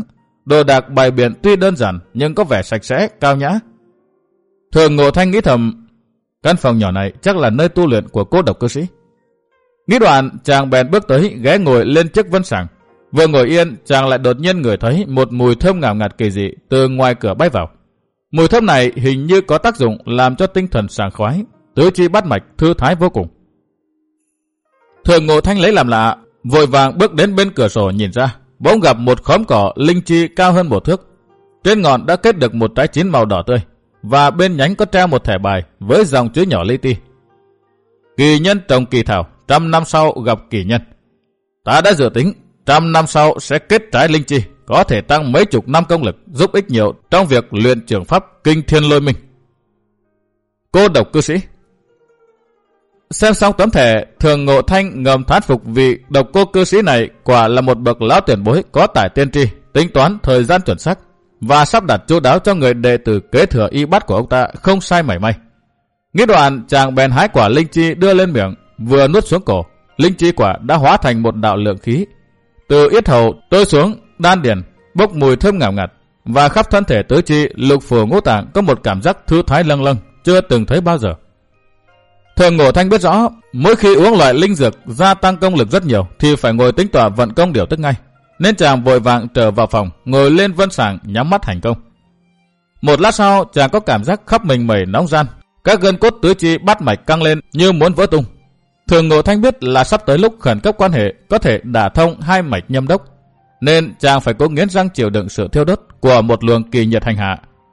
Đồ đạc bày biện tuy đơn giản nhưng có vẻ sạch sẽ, cao nhã. Thường Ngộ Thanh nghĩ thầm, căn phòng nhỏ này chắc là nơi tu luyện của cô độc cư sĩ. Nghĩ đoạn, chàng bèn bước tới ghé ngồi lên chiếc vân sàng. Vừa ngồi yên, chàng lại đột nhiên ngửi thấy một mùi thơm ngào ngạt kỳ dị từ ngoài cửa bay vào. Mùi thơm này hình như có tác dụng làm cho tinh thần sảng khoái, tứ chi bát mạch thư thái vô cùng. Thường Ngộ Thanh lấy làm lạ, vội vàng bước đến bên cửa sổ nhìn ra, bỗng gặp một khóm cỏ linh chi cao hơn 1 thước. Trên ngọn đã kết được một trái chín màu đỏ tươi, và bên nhánh có treo một thẻ bài với dòng chữ nhỏ li ti: kỳ nhân trồng kỳ thảo, 100 năm sau gặp kỳ nhân. Ta đã dự tính 100 năm sau sẽ kết trái linh chi, có thể tăng mấy chục năm công lực, giúp ích nhiều trong việc luyện trường pháp kinh thiên lôi minh. Cô độc cư sĩ. Xem xong tấm thẻ, Thường Ngộ Thanh ngầm thán phục vì độc cô cư sĩ này quả là một bậc lão tiền bối có tài tiên tri, tính toán thời gian chuẩn xác và sắp đặt chu đáo cho người đệ tử kế thừa y bát của ông ta không sai mảy may. Nghĩ đoạn, chàng bèn hái quả linh chi đưa lên miệng, vừa nuốt xuống cổ, linh chi quả đã hóa thành một đạo lượng khí, từ yết hầu trôi xuống đan điền, bốc mùi thơm ngào ngạt, và khắp thân thể tứ chi lục phủ ngũ tạng có một cảm giác thư thái lâng lâng chưa từng thấy bao giờ. Thường Ngộ Thanh biết rõ, mỗi khi uống loại linh dược gia tăng công lực rất nhiều thì phải ngồi tính tọa vận công điều tức ngay, nên chàng vội vàng trở vào phòng, ngồi lên vân sàng nhắm mắt hành công. Một lát sau, chàng có cảm giác khắp mình mẩy nóng ran, các gân cốt tứ chi bát mạch căng lên như muốn vỡ tung. Thường Ngộ Thanh biết là sắp tới lúc khẩn cấp quan hệ có thể đả thông hai mạch nhâm đốc, nên chàng phải cố nghiến răng chịu đựng sự thiêu đốt của một luồng kỳ nhiệt hành hạ.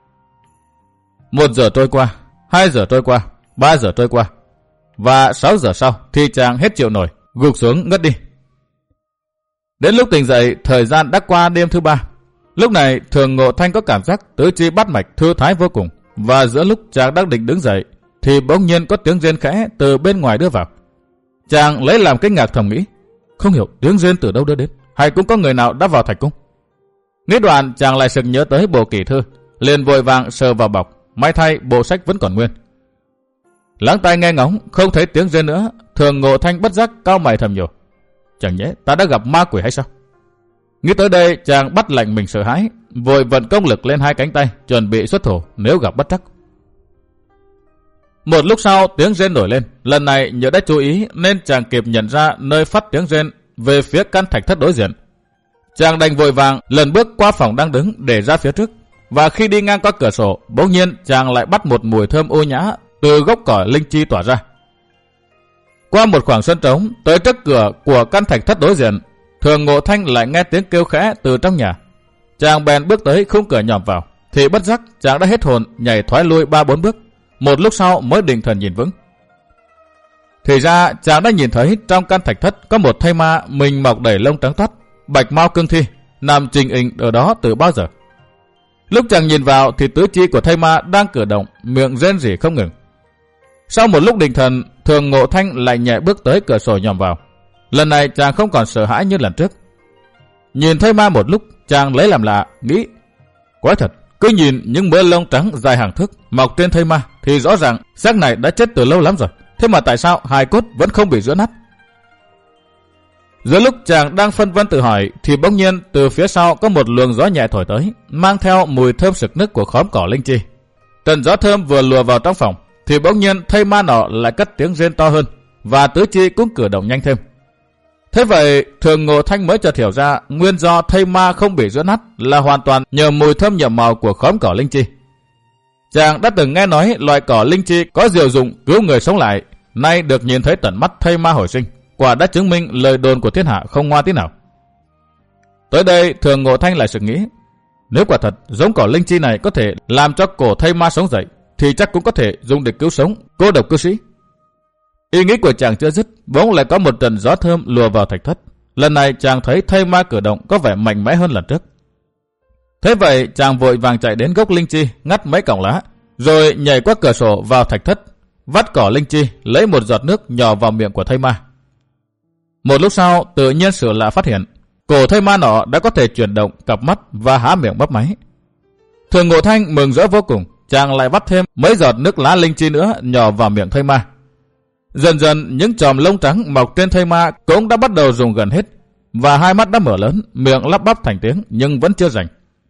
1 giờ trôi qua, 2 giờ trôi qua, 3 giờ trôi qua, và 6 giờ sau thì chàng hết chịu nổi, gục xuống ngất đi. Đến lúc tỉnh dậy, thời gian đã qua đêm thứ 3. Lúc này Thường Ngộ Thanh có cảm giác tứ chi bát mạch thư thái vô cùng, và giữa lúc chàng đang định đứng dậy thì bỗng nhiên có tiếng rên khẽ từ bên ngoài đưa vào. Chàng lấy làm kinh ngạc thầm nghĩ, không hiểu tiếng rên từ đâu đưa đến, hay cũng có người nào đã vào thạch cung. Nghĩ đoạn, chàng lại sực nhớ tới bộ kỷ thư, liền vội vàng sờ vào bọc, may thay bộ sách vẫn còn nguyên. Lắng tai nghe ngóng, không thấy tiếng rên nữa, Thường Ngộ Thanh bất giác cau mày thầm nhủ, chẳng nhẽ ta đã gặp ma quỷ hay sao? Nghĩ tới đây, chàng bắt lạnh mình sợ hãi, vội vận công lực lên 2 cánh tay, chuẩn bị xuất thủ nếu gặp bất trắc. Một lúc sau, tiếng rên nổi lên, lần này nhớ đã chú ý nên chàng kịp nhận ra nơi phát tiếng rên về phía căn thạch thất đối diện. Chàng đành vội vàng lần bước qua phòng đang đứng để ra phía trước, và khi đi ngang qua cửa sổ, bỗng nhiên chàng lại bắt một mùi thơm ô nhã từ gốc cỏ linh chi tỏa ra. Qua một khoảng sân trống, tới trước cửa của căn thạch thất đối diện, Thường Ngộ Thanh lại nghe tiếng kêu khẽ từ trong nhà. Chàng bèn bước tới khung cửa nhòm vào, thì bất giác chàng đã hết hồn nhảy thoái lui 3-4 bước. Một lúc sau mới định thần nhìn vững. Thì ra chàng đã nhìn thấy trong căn thạch thất có một thây ma mình mọc đầy lông trắng toát, bạch mao cương thi, nằm trình hình ở đó từ bao giờ. Lúc chàng nhìn vào thì tứ chi của thây ma đang cử động, miệng rên rỉ không ngừng. Sau một lúc định thần, Thường Ngộ Thanh lại nhẹ bước tới cửa sổ nhòm vào. Lần này chàng không còn sợ hãi như lần trước. Nhìn thây ma một lúc, chàng lấy làm lạ, nghĩ, quái thật, cứ nhìn những mớ lông trắng dài hàng thước mọc trên thây ma thì rõ ràng xác này đã chết từ lâu lắm rồi. Thế mà tại sao hài cốt vẫn không bị rữa nát? Giữa lúc chàng đang phân vân tự hỏi thì bỗng nhiên từ phía sau có một luồng gió nhẹ thổi tới, mang theo mùi thơm sực nức của khóm cỏ linh chi. Trận gió thơm vừa lùa vào trong phòng thì bỗng nhiên thây ma nọ lại cất tiếng rên to hơn, và tứ chi cũng cử động nhanh thêm. Thế vậy Thường Ngộ Thanh mới chợt hiểu ra nguyên do thây ma không bị rữa nát là hoàn toàn nhờ mùi thơm nhiệm màu của khóm cỏ linh chi. Chàng đã từng nghe nói loại cỏ linh chi có diệu dụng cứu người sống lại, nay được nhìn thấy tận mắt thây ma hồi sinh, quả đã chứng minh lời đồn của thiên hạ không ngoa tí nào. Tới đây Thường Ngộ Thanh lại sực nghĩ, nếu quả thật giống cỏ linh chi này có thể làm cho cổ thây ma sống dậy, thì chắc cũng có thể dùng để cứu sống cô độc cư sĩ. Ý nghĩ của chàng chưa dứt, bỗng lại có một trận gió thơm lùa vào thạch thất. Lần này chàng thấy thây ma cử động có vẻ mạnh mẽ hơn lần trước. Thế vậy chàng vội vàng chạy đến gốc linh chi, ngắt mấy cọng lá, rồi nhảy qua cửa sổ vào thạch thất, vắt cỏ linh chi, lấy một giọt nước nhỏ vào miệng của thây ma. Một lúc sau, tự nhiên sự lạ phát hiện, cổ thây ma nọ đã có thể chuyển động cặp mắt và há miệng bắp máy. Thường Ngộ Thanh mừng rỡ vô cùng, chàng lại vắt thêm mấy giọt nước lá linh chi nữa nhỏ vào miệng thây ma. Dần dần những chòm lông trắng mọc trên thây ma cũng đã bắt đầu rụng gần hết, và hai mắt đã mở lớn, miệng lắp bắp thành tiếng nhưng vẫn chưa rảnh.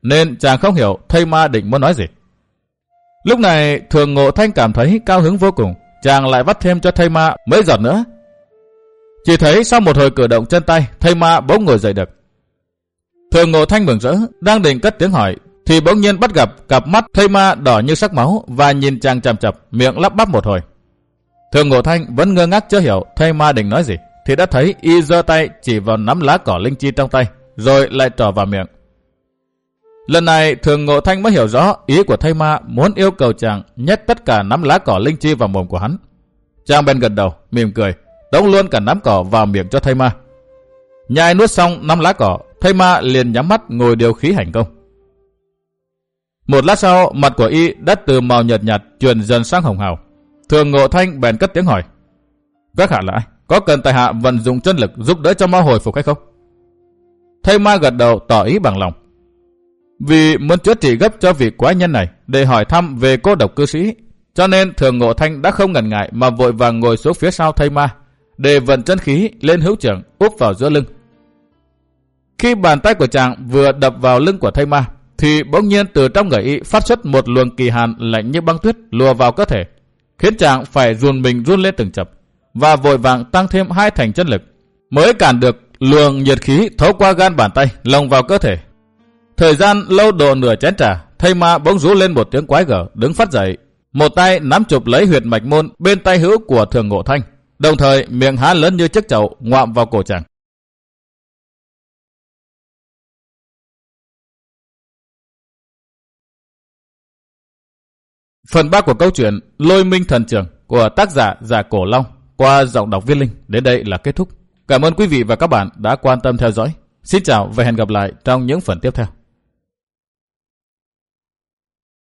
nên chàng không hiểu thầy ma định muốn nói gì. Lúc này Thường Ngộ Thanh cảm thấy cao hứng vô cùng, chàng lại vắt thêm cho thầy ma mấy giọt nữa. Chỉ thấy sau một hồi cử động chân tay, thầy ma bỗng ngồi dậy được. Thường Ngộ Thanh mừng rỡ, đang định cất tiếng hỏi, thì bỗng nhiên bắt gặp cặp mắt thầy ma đỏ như sắc máu và nhìn chàng chằm chằm, miệng lắp bắp một hồi. Thường Ngộ Thanh vẫn ngơ ngác chưa hiểu thầy ma định nói gì, thì đã thấy y giơ tay chỉ vào nắm lá cỏ linh chi trong tay, rồi lại trỏ vào miệng. Lần này Thường Ngộ Thanh mới hiểu rõ ý của thầy ma muốn yêu cầu chàng nhét tất cả nắm lá cỏ linh chi vào mồm của hắn. Chàng bèn gật đầu, mỉm cười, đống luôn cả nắm cỏ vào miệng cho thầy ma. Nhai nuốt xong nắm lá cỏ, thầy ma liền nhắm mắt ngồi điều khí hành công. Một lát sau, mặt của y đã từ màu nhợt nhạt chuyển dần sang hồng hào. Thường Ngộ Thanh bèn cất tiếng hỏi, các hạ là ai? Có cần tại hạ vận dụng chân lực giúp đỡ cho mau hồi phục hay không? Thầy ma gật đầu tỏ ý bằng lòng. Vì muốn chữa trị gấp cho vị quái nhân này để hỏi thăm về cô độc cư sĩ, cho nên Thường Ngộ Thanh đã không ngần ngại mà vội vàng ngồi xuống phía sau thầy ma để vận chân khí lên hữu trưởng úp vào giữa lưng. Khi bàn tay của chàng vừa đập vào lưng của thầy ma, thì bỗng nhiên từ trong người y phát xuất một luồng kỳ hàn lạnh như băng tuyết lùa vào cơ thể, khiến chàng phải run mình run lên từng chập, và vội vàng tăng thêm 2 thành chân lực mới cản được luồng nhiệt khí thấu qua gan bàn tay lồng vào cơ thể. Thời gian lâu độ nửa chén trà, thầy ma bỗng rú lên một tiếng quái gở, đứng phát dậy, một tay nắm chụp lấy huyệt mạch môn bên tay hữu của Thường Ngộ Thanh, đồng thời miệng há lớn như chiếc chậu ngoạm vào cổ chàng. Phần 3 của câu chuyện Lôi Minh Thần Trưởng của tác giả Giả Cổ Long qua giọng đọc Viết Linh đến đây là kết thúc. Cảm ơn quý vị và các bạn đã quan tâm theo dõi. Xin chào và hẹn gặp lại trong những phần tiếp theo.